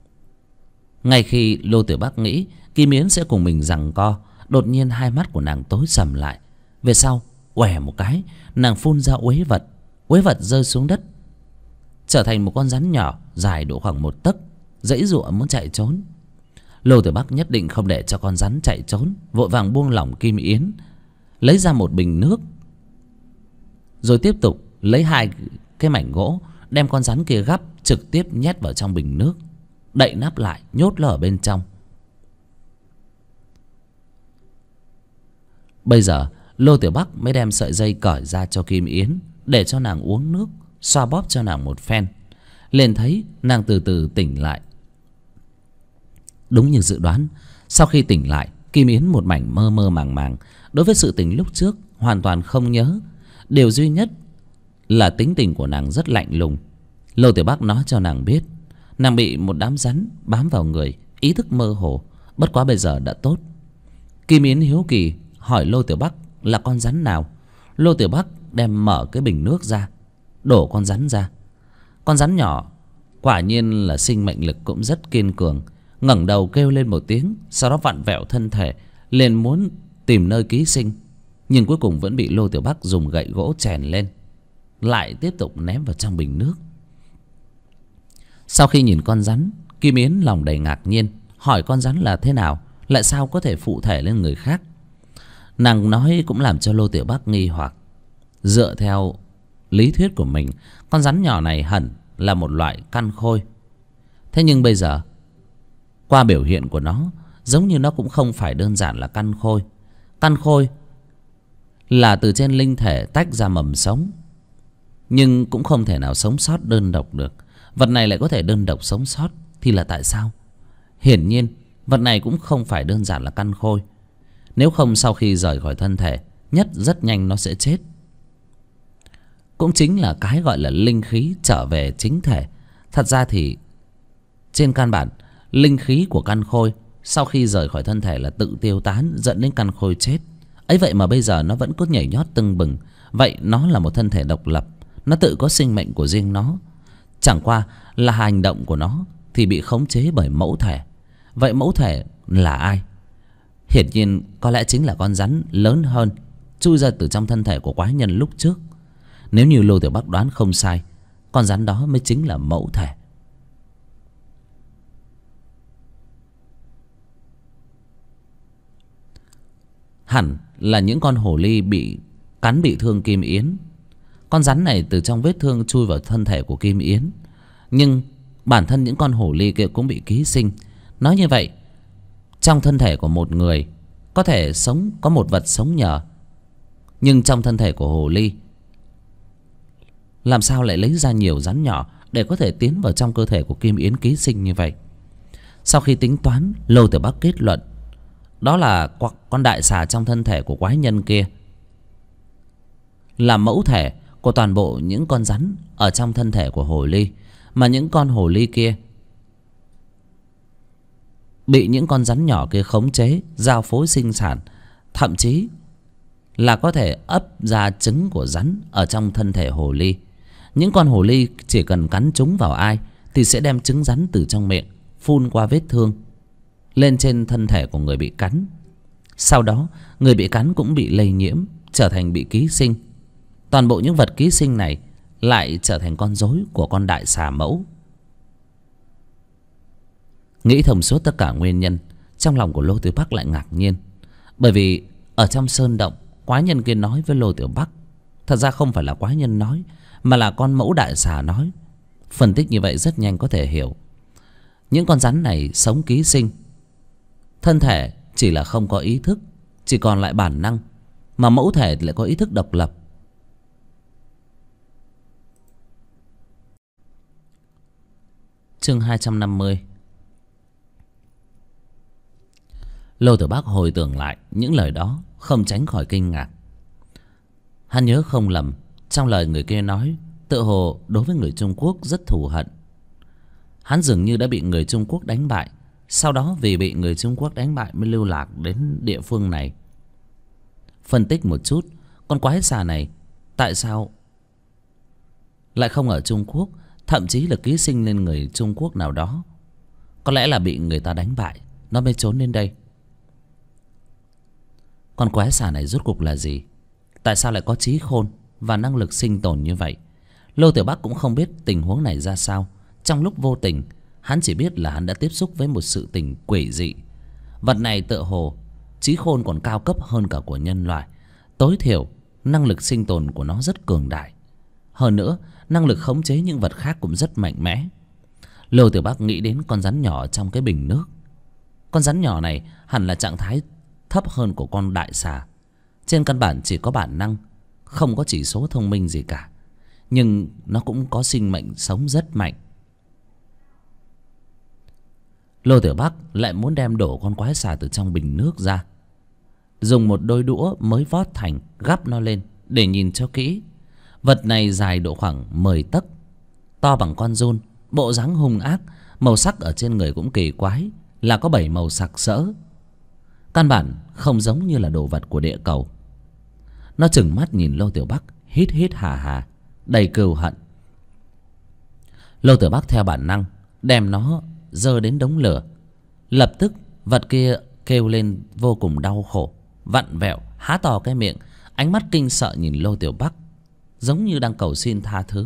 Ngay khi Lô Tiểu Bắc nghĩ Kim Yến sẽ cùng mình giằng co, đột nhiên hai mắt của nàng tối sầm lại. Về sau oẻ một cái, nàng phun ra uế vật. Uế vật rơi xuống đất, trở thành một con rắn nhỏ dài độ khoảng 1 tấc, giãy giụa muốn chạy trốn. Lô Tiểu Bắc nhất định không để cho con rắn chạy trốn, vội vàng buông lỏng Kim Yến, lấy ra một bình nước, rồi tiếp tục lấy 2 cái mảnh gỗ, đem con rắn kia gắp, trực tiếp nhét vào trong bình nước, đậy nắp lại, nhốt nó ở bên trong. Bây giờ Lô Tiểu Bắc mới đem sợi dây cởi ra cho Kim Yến, để cho nàng uống nước, xoa bóp cho nàng một phen. Liền thấy nàng từ từ tỉnh lại. Đúng như dự đoán, sau khi tỉnh lại, Kim Yến một mảnh mơ mơ màng màng. Đối với sự tình lúc trước hoàn toàn không nhớ. Điều duy nhất là tính tình của nàng rất lạnh lùng. Lô Tiểu Bắc nói cho nàng biết nàng bị một đám rắn bám vào người, ý thức mơ hồ, bất quá bây giờ đã tốt. Kim Yến hiếu kỳ hỏi Lô Tiểu Bắc là con rắn nào. Lô Tiểu Bắc đem mở cái bình nước ra, đổ con rắn ra. Con rắn nhỏ quả nhiên là sinh mệnh lực cũng rất kiên cường, ngẩng đầu kêu lên một tiếng, sau đó vặn vẹo thân thể, liền muốn tìm nơi ký sinh, nhưng cuối cùng vẫn bị Lô Tiểu Bắc dùng gậy gỗ chèn lên, lại tiếp tục ném vào trong bình nước. Sau khi nhìn con rắn, Kim Yến lòng đầy ngạc nhiên, hỏi con rắn là thế nào, lại sao có thể phụ thể lên người khác. Nàng nói cũng làm cho Lô Tiểu Bắc nghi hoặc. Dựa theo lý thuyết của mình, con rắn nhỏ này hẳn là một loại căn khôi. Thế nhưng bây giờ qua biểu hiện của nó, giống như nó cũng không phải đơn giản là căn khôi. Căn khôi là từ trên linh thể tách ra mầm sống, nhưng cũng không thể nào sống sót đơn độc được. Vật này lại có thể đơn độc sống sót, thì là tại sao? Hiển nhiên Vật này cũng không phải đơn giản là căn khôi. Nếu không sau khi rời khỏi thân thể nhất rất nhanh nó sẽ chết. Cũng chính là cái gọi là linh khí trở về chính thể. Thật ra thì trên căn bản linh khí của căn khôi sau khi rời khỏi thân thể là tự tiêu tán, dẫn đến căn khôi chết. Ấy vậy mà bây giờ nó vẫn cứ nhảy nhót tưng bừng. Vậy nó là một thân thể độc lập, nó tự có sinh mệnh của riêng nó. Chẳng qua là hành động của nó thì bị khống chế bởi mẫu thể. Vậy mẫu thể là ai? Hiển nhiên có lẽ chính là con rắn lớn hơn chui ra từ trong thân thể của quái nhân lúc trước. Nếu như Lô Tiểu Bắc đoán không sai, con rắn đó mới chính là mẫu thể. Hẳn là những con hổ ly bị cắn bị thương Kim Yến. Con rắn này từ trong vết thương chui vào thân thể của Kim Yến. Nhưng bản thân những con hổ ly kia cũng bị ký sinh. Nói như vậy, trong thân thể của một người có thể sống có một vật sống nhờ. Nhưng trong thân thể của hồ ly làm sao lại lấy ra nhiều rắn nhỏ để có thể tiến vào trong cơ thể của Kim Yến ký sinh như vậy? Sau khi tính toán, Lô Tiểu Bắc kết luận đó là con đại xà trong thân thể của quái nhân kia là mẫu thể của toàn bộ những con rắn ở trong thân thể của hồ ly. Mà những con hồ ly kia bị những con rắn nhỏ kia khống chế, giao phối sinh sản, thậm chí là có thể ấp ra trứng của rắn ở trong thân thể hồ ly. Những con hồ ly chỉ cần cắn trúng vào ai thì sẽ đem trứng rắn từ trong miệng phun qua vết thương lên trên thân thể của người bị cắn. Sau đó người bị cắn cũng bị lây nhiễm, trở thành bị ký sinh. Toàn bộ những vật ký sinh này lại trở thành con rối của con đại xà mẫu. Nghĩ thông suốt tất cả nguyên nhân, trong lòng của Lô Tiểu Bắc lại ngạc nhiên. Bởi vì ở trong sơn động, quái nhân kia nói với Lô Tiểu Bắc, thật ra không phải là quái nhân nói, mà là con mẫu đại xà nói. Phân tích như vậy rất nhanh có thể hiểu. Những con rắn này sống ký sinh, thân thể chỉ là không có ý thức, chỉ còn lại bản năng, mà mẫu thể lại có ý thức độc lập. Chương 250. Lô Tiểu Bắc hồi tưởng lại những lời đó, không tránh khỏi kinh ngạc. Hắn nhớ không lầm, trong lời người kia nói tự hồ đối với người Trung Quốc rất thù hận. Hắn dường như đã bị người Trung Quốc đánh bại, sau đó vì bị người Trung Quốc đánh bại mới lưu lạc đến địa phương này. Phân tích một chút, con quái xà này tại sao lại không ở Trung Quốc, thậm chí là ký sinh lên người Trung Quốc nào đó? Có lẽ là bị người ta đánh bại, nó mới trốn đến đây. Con quái xà này rốt cuộc là gì? Tại sao lại có trí khôn và năng lực sinh tồn như vậy? Lô Tiểu Bắc cũng không biết tình huống này ra sao. Trong lúc vô tình, hắn chỉ biết là hắn đã tiếp xúc với một sự tình quỷ dị. Vật này tựa hồ trí khôn còn cao cấp hơn cả của nhân loại. Tối thiểu năng lực sinh tồn của nó rất cường đại. Hơn nữa năng lực khống chế những vật khác cũng rất mạnh mẽ. Lô Tiểu Bắc nghĩ đến con rắn nhỏ trong cái bình nước. Con rắn nhỏ này hẳn là trạng thái thấp hơn của con đại xà. Trên căn bản chỉ có bản năng, không có chỉ số thông minh gì cả. Nhưng nó cũng có sinh mệnh sống rất mạnh. Lô Tiểu Bắc lại muốn đem đổ con quái xà từ trong bình nước ra, dùng một đôi đũa mới vót thành gắp nó lên để nhìn cho kỹ. Vật này dài độ khoảng 10 tấc, to bằng con giun, bộ dáng hung ác, màu sắc ở trên người cũng kỳ quái, là có 7 màu sặc sỡ. Căn bản không giống như là đồ vật của địa cầu. Nó trừng mắt nhìn Lô Tiểu Bắc, hít hít hà hà, đầy cừu hận. Lô Tiểu Bắc theo bản năng đem nó giơ đến đống lửa. Lập tức vật kia kêu lên vô cùng đau khổ, vặn vẹo, há to cái miệng, ánh mắt kinh sợ nhìn Lô Tiểu Bắc, giống như đang cầu xin tha thứ.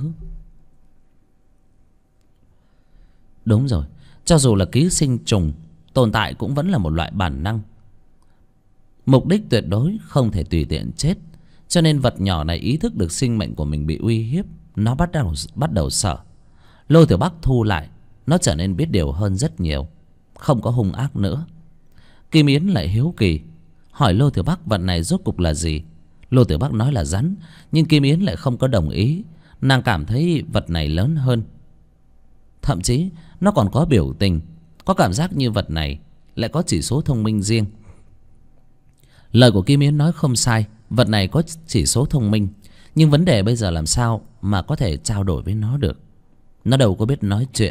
Đúng rồi, cho dù là ký sinh trùng, tồn tại cũng vẫn là một loại bản năng. Mục đích tuyệt đối không thể tùy tiện chết. Cho nên vật nhỏ này ý thức được sinh mệnh của mình bị uy hiếp, nó bắt đầu sợ. Lô Tiểu Bắc thu lại, nó trở nên biết điều hơn rất nhiều, không có hung ác nữa. Kim Yến lại hiếu kỳ hỏi Lô Tiểu Bắc vật này rốt cục là gì. Lô Tiểu Bắc nói là rắn, nhưng Kim Yến lại không có đồng ý. Nàng cảm thấy vật này lớn hơn, thậm chí nó còn có biểu tình, có cảm giác như vật này lại có chỉ số thông minh riêng. Lời của Kim Yến nói không sai, vật này có chỉ số thông minh, nhưng vấn đề bây giờ làm sao mà có thể trao đổi với nó được. Nó đâu có biết nói chuyện.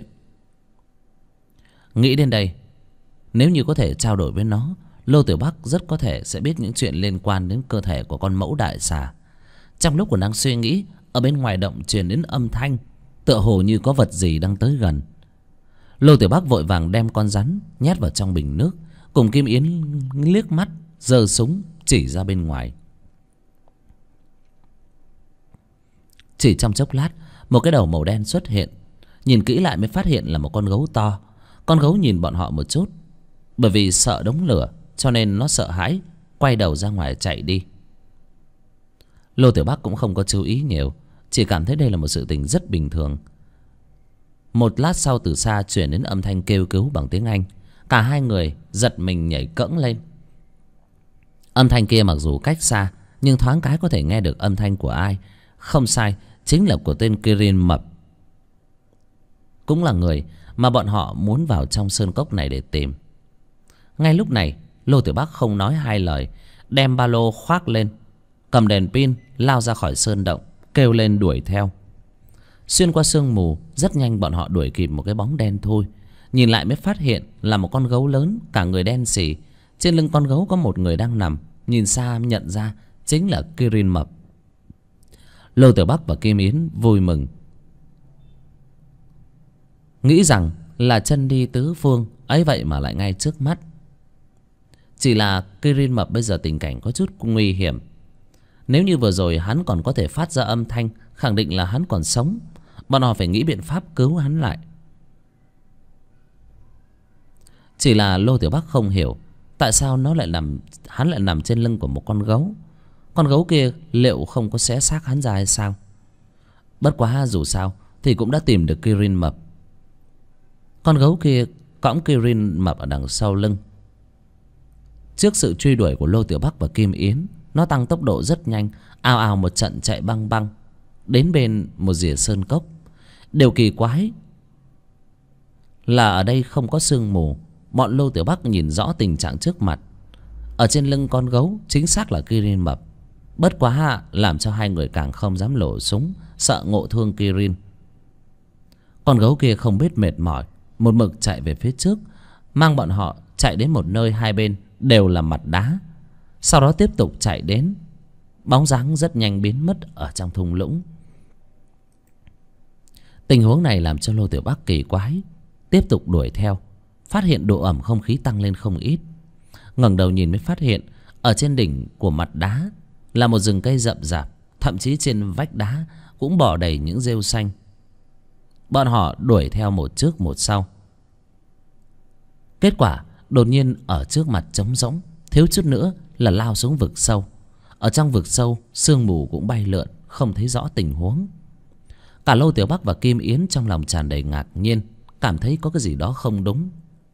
Nghĩ đến đây, nếu như có thể trao đổi với nó, Lô Tiểu Bắc rất có thể sẽ biết những chuyện liên quan đến cơ thể của con mẫu đại xà. Trong lúc còn đang suy nghĩ, ở bên ngoài động truyền đến âm thanh, tựa hồ như có vật gì đang tới gần. Lô Tiểu Bắc vội vàng đem con rắn nhét vào trong bình nước, cùng Kim Yến liếc mắt, giơ súng chỉ ra bên ngoài. Chỉ trong chốc lát, một cái đầu màu đen xuất hiện. Nhìn kỹ lại mới phát hiện là một con gấu to. Con gấu nhìn bọn họ một chút, bởi vì sợ đống lửa cho nên nó sợ hãi, quay đầu ra ngoài chạy đi. Lô Tiểu Bắc cũng không có chú ý nhiều, chỉ cảm thấy đây là một sự tình rất bình thường. Một lát sau, từ xa chuyển đến âm thanh kêu cứu bằng tiếng Anh. Cả hai người giật mình nhảy cẫng lên. Âm thanh kia mặc dù cách xa, nhưng thoáng cái có thể nghe được âm thanh của ai. Không sai, chính là của tên Kirin mập, cũng là người mà bọn họ muốn vào trong sơn cốc này để tìm. Ngay lúc này, Lô Tiểu Bắc không nói hai lời, đem ba lô khoác lên, cầm đèn pin lao ra khỏi sơn động, kêu lên đuổi theo. Xuyên qua sương mù, rất nhanh bọn họ đuổi kịp một cái bóng đen thui. Nhìn lại mới phát hiện là một con gấu lớn, cả người đen xì. Trên lưng con gấu có một người đang nằm, nhìn xa nhận ra chính là Kirin mập. Lô Tiểu Bắc và Kim Yến vui mừng, nghĩ rằng là chân đi tứ phương, ấy vậy mà lại ngay trước mắt. Chỉ là Kirin mập bây giờ tình cảnh có chút nguy hiểm. Nếu như vừa rồi hắn còn có thể phát ra âm thanh, khẳng định là hắn còn sống. Bọn họ phải nghĩ biện pháp cứu hắn lại. Chỉ là Lô Tiểu Bắc không hiểu tại sao hắn lại nằm trên lưng của một con gấu. Con gấu kia liệu không có xé xác hắn ra hay sao? Bất quá dù sao thì cũng đã tìm được Kirin mập. Con gấu kia cõng Kirin mập ở đằng sau lưng. Trước sự truy đuổi của Lô Tiểu Bắc và Kim Yến, nó tăng tốc độ rất nhanh, ào ào một trận chạy băng băng đến bên một rìa sơn cốc. Điều kỳ quái là ở đây không có sương mù. Bọn Lô Tiểu Bắc nhìn rõ tình trạng trước mặt. Ở trên lưng con gấu chính xác là Kirin mập. Bất quá làm cho hai người càng không dám nổ súng, sợ ngộ thương Kirin. Con gấu kia không biết mệt mỏi, một mực chạy về phía trước, mang bọn họ chạy đến một nơi hai bên đều là mặt đá. Sau đó tiếp tục chạy đến, bóng dáng rất nhanh biến mất ở trong thung lũng. Tình huống này làm cho Lô Tiểu Bắc kỳ quái, tiếp tục đuổi theo, phát hiện độ ẩm không khí tăng lên không ít. Ngẩng đầu nhìn mới phát hiện ở trên đỉnh của mặt đá là một rừng cây rậm rạp, thậm chí trên vách đá cũng bò đầy những rêu xanh. Bọn họ đuổi theo một trước một sau. Kết quả đột nhiên ở trước mặt trống rỗng, thiếu chút nữa là lao xuống vực sâu. Ở trong vực sâu, sương mù cũng bay lượn, không thấy rõ tình huống. Cả Lô Tiểu Bắc và Kim Yến trong lòng tràn đầy ngạc nhiên, cảm thấy có cái gì đó không đúng.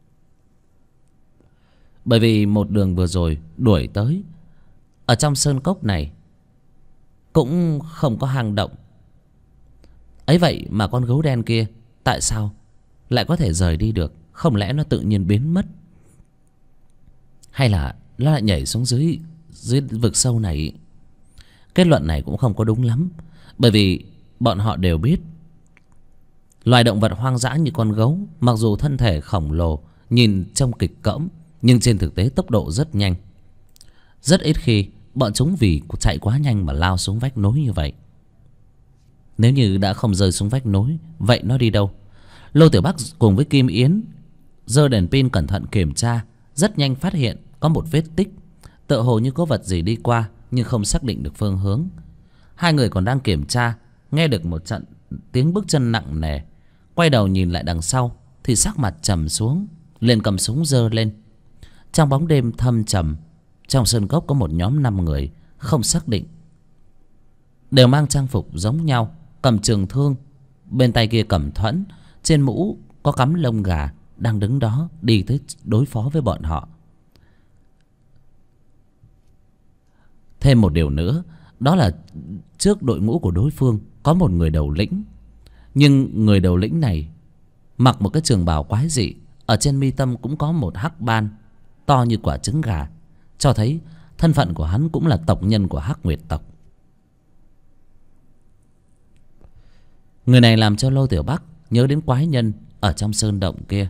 Bởi vì một đường vừa rồi đuổi tới, ở trong sơn cốc này cũng không có hang động. Ấy vậy mà con gấu đen kia tại sao lại có thể rời đi được? Không lẽ nó tự nhiên biến mất, hay là nó lại nhảy xuống dưới vực sâu này? Kết luận này cũng không có đúng lắm, bởi vì bọn họ đều biết loài động vật hoang dã như con gấu, mặc dù thân thể khổng lồ, nhìn trông kịch cỡm, nhưng trên thực tế tốc độ rất nhanh. Rất ít khi bọn chúng vì chạy quá nhanh mà lao xuống vách núi như vậy. Nếu như đã không rơi xuống vách núi, vậy nó đi đâu? Lô Tiểu Bắc cùng với Kim Yến giơ đèn pin cẩn thận kiểm tra, rất nhanh phát hiện có một vết tích, tựa hồ như có vật gì đi qua, nhưng không xác định được phương hướng. Hai người còn đang kiểm tra, nghe được một trận tiếng bước chân nặng nề. Quay đầu nhìn lại đằng sau thì sắc mặt trầm xuống, liền cầm súng giơ lên. Trong bóng đêm thâm trầm, trong sơn cốc có một nhóm 5 người không xác định, đều mang trang phục giống nhau, cầm trường thương, bên tay kia cầm thuẫn, trên mũ có cắm lông gà, đang đứng đó đi tới đối phó với bọn họ. Thêm một điều nữa, đó là trước đội ngũ của đối phương có một người đầu lĩnh. Nhưng người đầu lĩnh này mặc một cái trường bào quái dị, ở trên mi tâm cũng có một hắc ban to như quả trứng gà, cho thấy thân phận của hắn cũng là tộc nhân của Hắc Nguyệt tộc. Người này làm cho Lô Tiểu Bắc nhớ đến quái nhân ở trong sơn động kia.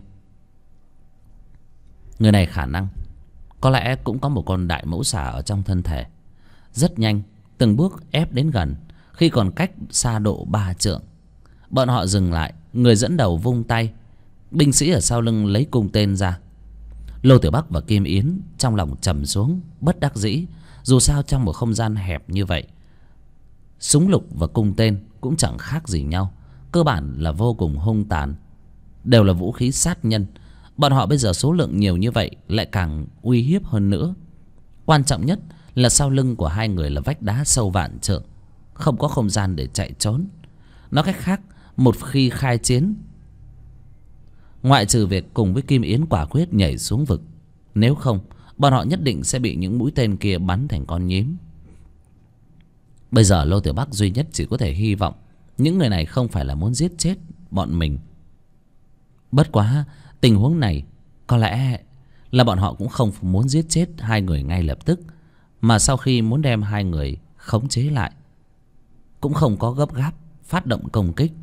Người này khả năng có lẽ cũng có một con đại mẫu xà ở trong thân thể. Rất nhanh, từng bước ép đến gần. Khi còn cách xa độ 3 trượng, bọn họ dừng lại. Người dẫn đầu vung tay, binh sĩ ở sau lưng lấy cung tên ra. Lô Tiểu Bắc và Kim Yến trong lòng trầm xuống, bất đắc dĩ. Dù sao trong một không gian hẹp như vậy, súng lục và cung tên cũng chẳng khác gì nhau, cơ bản là vô cùng hung tàn, đều là vũ khí sát nhân. Bọn họ bây giờ số lượng nhiều như vậy lại càng uy hiếp hơn nữa. Quan trọng nhất là sau lưng của hai người là vách đá sâu vạn trượng, không có không gian để chạy trốn. Nói cách khác, một khi khai chiến, ngoại trừ việc cùng với Kim Yến quả quyết nhảy xuống vực, nếu không bọn họ nhất định sẽ bị những mũi tên kia bắn thành con nhím. Bây giờ Lô Tiểu Bắc duy nhất chỉ có thể hy vọng những người này không phải là muốn giết chết bọn mình. Bất quá tình huống này có lẽ là bọn họ cũng không muốn giết chết hai người ngay lập tức, mà sau khi muốn đem hai người khống chế lại, cũng không có gấp gáp phát động công kích.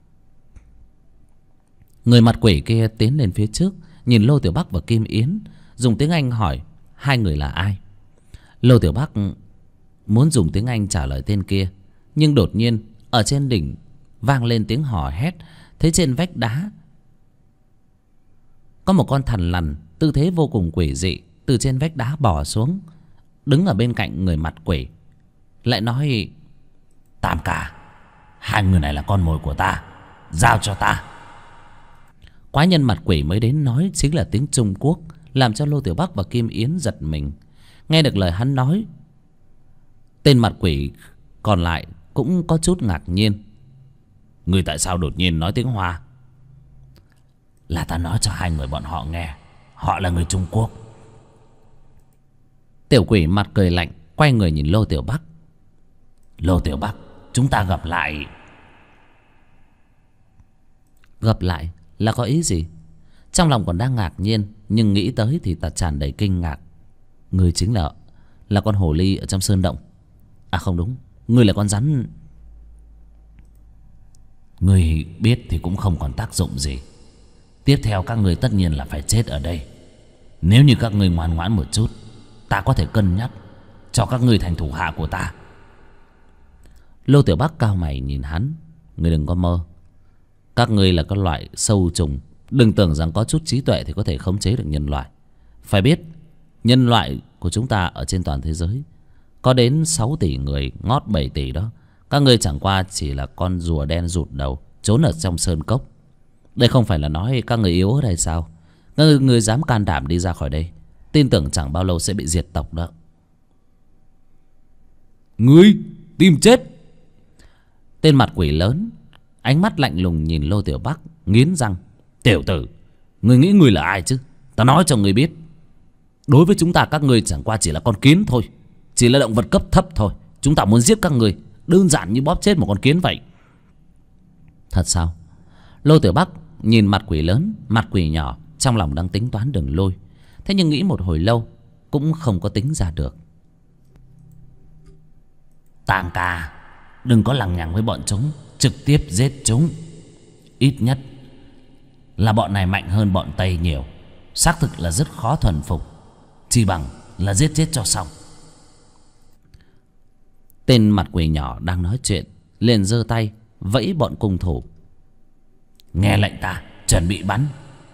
Người mặt quỷ kia tiến lên phía trước, nhìn Lô Tiểu Bắc và Kim Yến, dùng tiếng Anh hỏi hai người là ai. Lô Tiểu Bắc muốn dùng tiếng Anh trả lời tên kia, nhưng đột nhiên ở trên đỉnh vang lên tiếng hò hét. Thấy trên vách đá có một con thằn lằn tư thế vô cùng quỷ dị từ trên vách đá bò xuống, đứng ở bên cạnh người mặt quỷ, lại nói: Tam ca, hai người này là con mồi của ta, giao cho ta. Quái nhân mặt quỷ mới đến nói chính là tiếng Trung Quốc, làm cho Lô Tiểu Bắc và Kim Yến giật mình. Nghe được lời hắn nói, tên mặt quỷ còn lại cũng có chút ngạc nhiên. Người tại sao đột nhiên nói tiếng Hoa? Là ta nói cho hai người bọn họ nghe, họ là người Trung Quốc. Tiểu quỷ mặt cười lạnh, quay người nhìn Lô Tiểu Bắc. Lô Tiểu Bắc, chúng ta gặp lại. Gặp lại là có ý gì? Trong lòng còn đang ngạc nhiên, nhưng nghĩ tới thì ta tràn đầy kinh ngạc. Người chính là con hồ ly ở trong sơn động. À không đúng, người là con rắn. Người biết thì cũng không còn tác dụng gì. Tiếp theo các người tất nhiên là phải chết ở đây. Nếu như các người ngoan ngoãn một chút, ta có thể cân nhắc cho các người thành thủ hạ của ta. Lô Tiểu Bắc cao mày nhìn hắn. Người đừng có mơ. Các ngươi là các loại sâu trùng, đừng tưởng rằng có chút trí tuệ thì có thể khống chế được nhân loại. Phải biết nhân loại của chúng ta ở trên toàn thế giới có đến 6 tỷ người, ngót 7 tỷ đó. Các ngươi chẳng qua chỉ là con rùa đen rụt đầu trốn ở trong sơn cốc. Đây không phải là nói các người yếu ở đây sao? Các người dám can đảm đi ra khỏi đây, tin tưởng chẳng bao lâu sẽ bị diệt tộc đó. Ngươi tìm chết! Tên mặt quỷ lớn ánh mắt lạnh lùng nhìn Lô Tiểu Bắc, nghiến răng. Tiểu tử, ngươi nghĩ ngươi là ai chứ? Ta nói cho ngươi biết, đối với chúng ta các ngươi chẳng qua chỉ là con kiến thôi, chỉ là động vật cấp thấp thôi. Chúng ta muốn giết các ngươi đơn giản như bóp chết một con kiến vậy. Thật sao? Lô Tiểu Bắc nhìn mặt quỷ lớn, mặt quỷ nhỏ, trong lòng đang tính toán đường lui. Thế nhưng nghĩ một hồi lâu cũng không có tính ra được. Tam ca, đừng có lằng nhằng với bọn chúng, trực tiếp giết chúng. Ít nhất là bọn này mạnh hơn bọn Tây nhiều, xác thực là rất khó thuần phục. Chỉ bằng là giết chết cho xong. Tên mặt quỷ nhỏ đang nói chuyện liền giơ tay vẫy bọn cung thủ. Nghe lệnh ta, chuẩn bị bắn.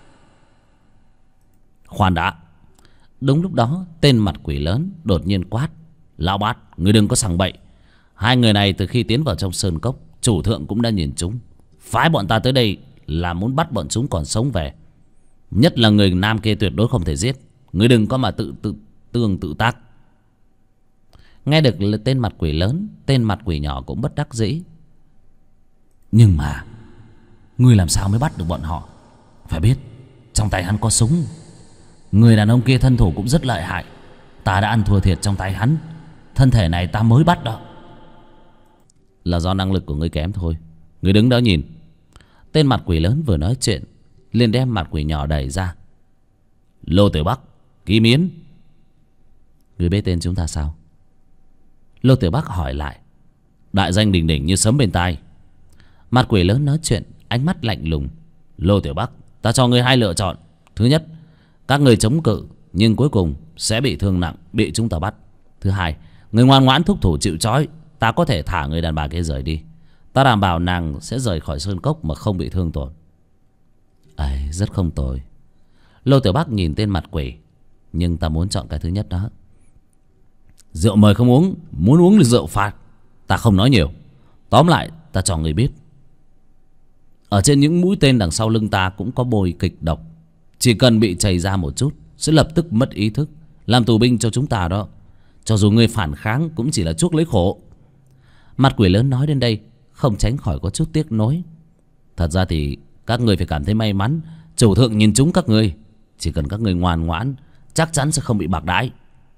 Khoan đã. Đúng lúc đó tên mặt quỷ lớn đột nhiên quát. Lão Bát, ngươi đừng có sằng bậy. Hai người này từ khi tiến vào trong sơn cốc, chủ thượng cũng đã nhìn chúng, phái bọn ta tới đây là muốn bắt bọn chúng còn sống về. Nhất là người nam kia tuyệt đối không thể giết. Ngươi đừng có mà tự tác. Nghe được tên mặt quỷ lớn, tên mặt quỷ nhỏ cũng bất đắc dĩ. Nhưng mà ngươi làm sao mới bắt được bọn họ? Phải biết trong tay hắn có súng. Người đàn ông kia thân thủ cũng rất lợi hại. Ta đã ăn thua thiệt trong tay hắn. Thân thể này ta mới bắt đó. Là do năng lực của ngươi kém thôi. Ngươi đứng đó nhìn. Tên mặt quỷ lớn vừa nói chuyện liền đem mặt quỷ nhỏ đẩy ra. Lô Tiểu Bắc, Kim Yến. Người biết tên chúng ta sao? Lô Tiểu Bắc hỏi lại. Đại danh đỉnh đỉnh như sấm bên tai. Mặt quỷ lớn nói chuyện, ánh mắt lạnh lùng. Lô Tiểu Bắc, ta cho ngươi hai lựa chọn. Thứ nhất, các ngươi chống cự nhưng cuối cùng sẽ bị thương nặng, bị chúng ta bắt. Thứ hai, ngươi ngoan ngoãn thúc thủ chịu trói, ta có thể thả người đàn bà kia rời đi. Ta đảm bảo nàng sẽ rời khỏi sơn cốc mà không bị thương tổn. Ấy, rất không tồi. Lô Tiểu Bắc nhìn tên mặt quỷ. Nhưng ta muốn chọn cái thứ nhất đó. Rượu mời không uống, muốn uống thì rượu phạt. Ta không nói nhiều. Tóm lại ta cho người biết, ở trên những mũi tên đằng sau lưng ta cũng có bôi kịch độc. Chỉ cần bị chảy ra một chút sẽ lập tức mất ý thức, làm tù binh cho chúng ta đó. Cho dù ngươi phản kháng cũng chỉ là chuốc lấy khổ. Mặt quỷ lớn nói đến đây không tránh khỏi có chút tiếc nuối. Thật ra thì các ngươi phải cảm thấy may mắn, chủ thượng nhìn chúng các ngươi. Chỉ cần các ngươi ngoan ngoãn, chắc chắn sẽ không bị bạc đãi.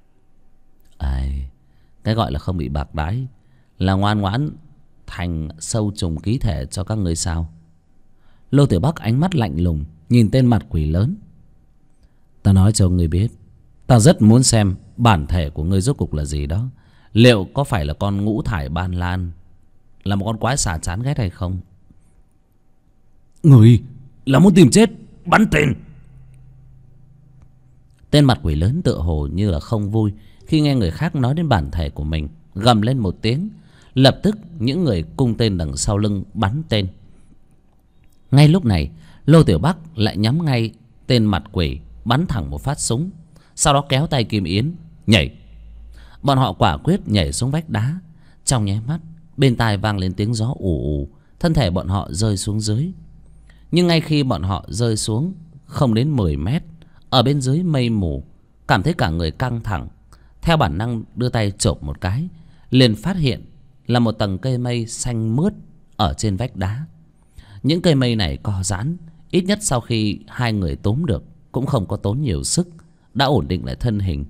Cái gọi là không bị bạc đãi là ngoan ngoãn thành sâu trùng ký thể cho các ngươi sao? Lô Tiểu Bắc ánh mắt lạnh lùng nhìn tên mặt quỷ lớn. Ta nói cho ngươi biết, ta rất muốn xem bản thể của ngươi rốt cục là gì đó. Liệu có phải là con ngũ thải ban lan, là một con quái xà chán ghét hay không? Ngươi là muốn tìm chết, bắn tên. Tên mặt quỷ lớn tựa hồ như là không vui khi nghe người khác nói đến bản thể của mình, gầm lên một tiếng. Lập tức những người cung tên đằng sau lưng bắn tên. Ngay lúc này Lô Tiểu Bắc lại nhắm ngay tên mặt quỷ, bắn thẳng một phát súng. Sau đó kéo tay Kim Yến nhảy. Bọn họ quả quyết nhảy xuống vách đá. Trong nháy mắt bên tai vang lên tiếng gió ù ù. Thân thể bọn họ rơi xuống dưới. Nhưng ngay khi bọn họ rơi xuống không đến 10 mét, ở bên dưới mây mù, cảm thấy cả người căng thẳng. Theo bản năng đưa tay chộp một cái, liền phát hiện là một tầng cây mây xanh mướt ở trên vách đá. Những cây mây này co giãn, ít nhất sau khi hai người túm được cũng không có tốn nhiều sức, đã ổn định lại thân hình.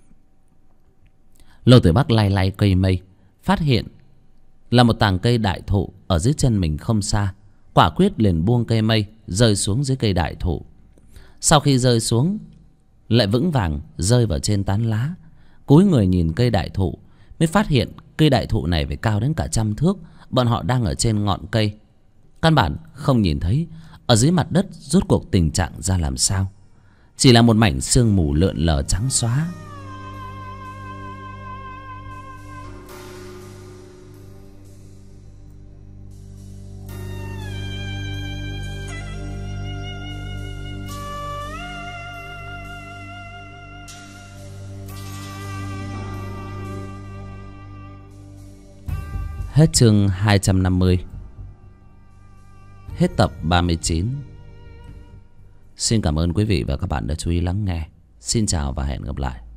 Lô Tử Bắc lay lay cây mây, phát hiện là một tàng cây đại thụ ở dưới chân mình không xa. Quả quyết liền buông cây mây rơi xuống dưới cây đại thụ. Sau khi rơi xuống lại vững vàng rơi vào trên tán lá. Cúi người nhìn cây đại thụ, mới phát hiện cây đại thụ này phải cao đến cả 100 thước. Bọn họ đang ở trên ngọn cây, căn bản không nhìn thấy ở dưới mặt đất rốt cuộc tình trạng ra làm sao. Chỉ là một mảnh sương mù lượn lờ trắng xóa. Hết chương 250. Hết tập 39. Xin cảm ơn quý vị và các bạn đã chú ý lắng nghe. Xin chào và hẹn gặp lại.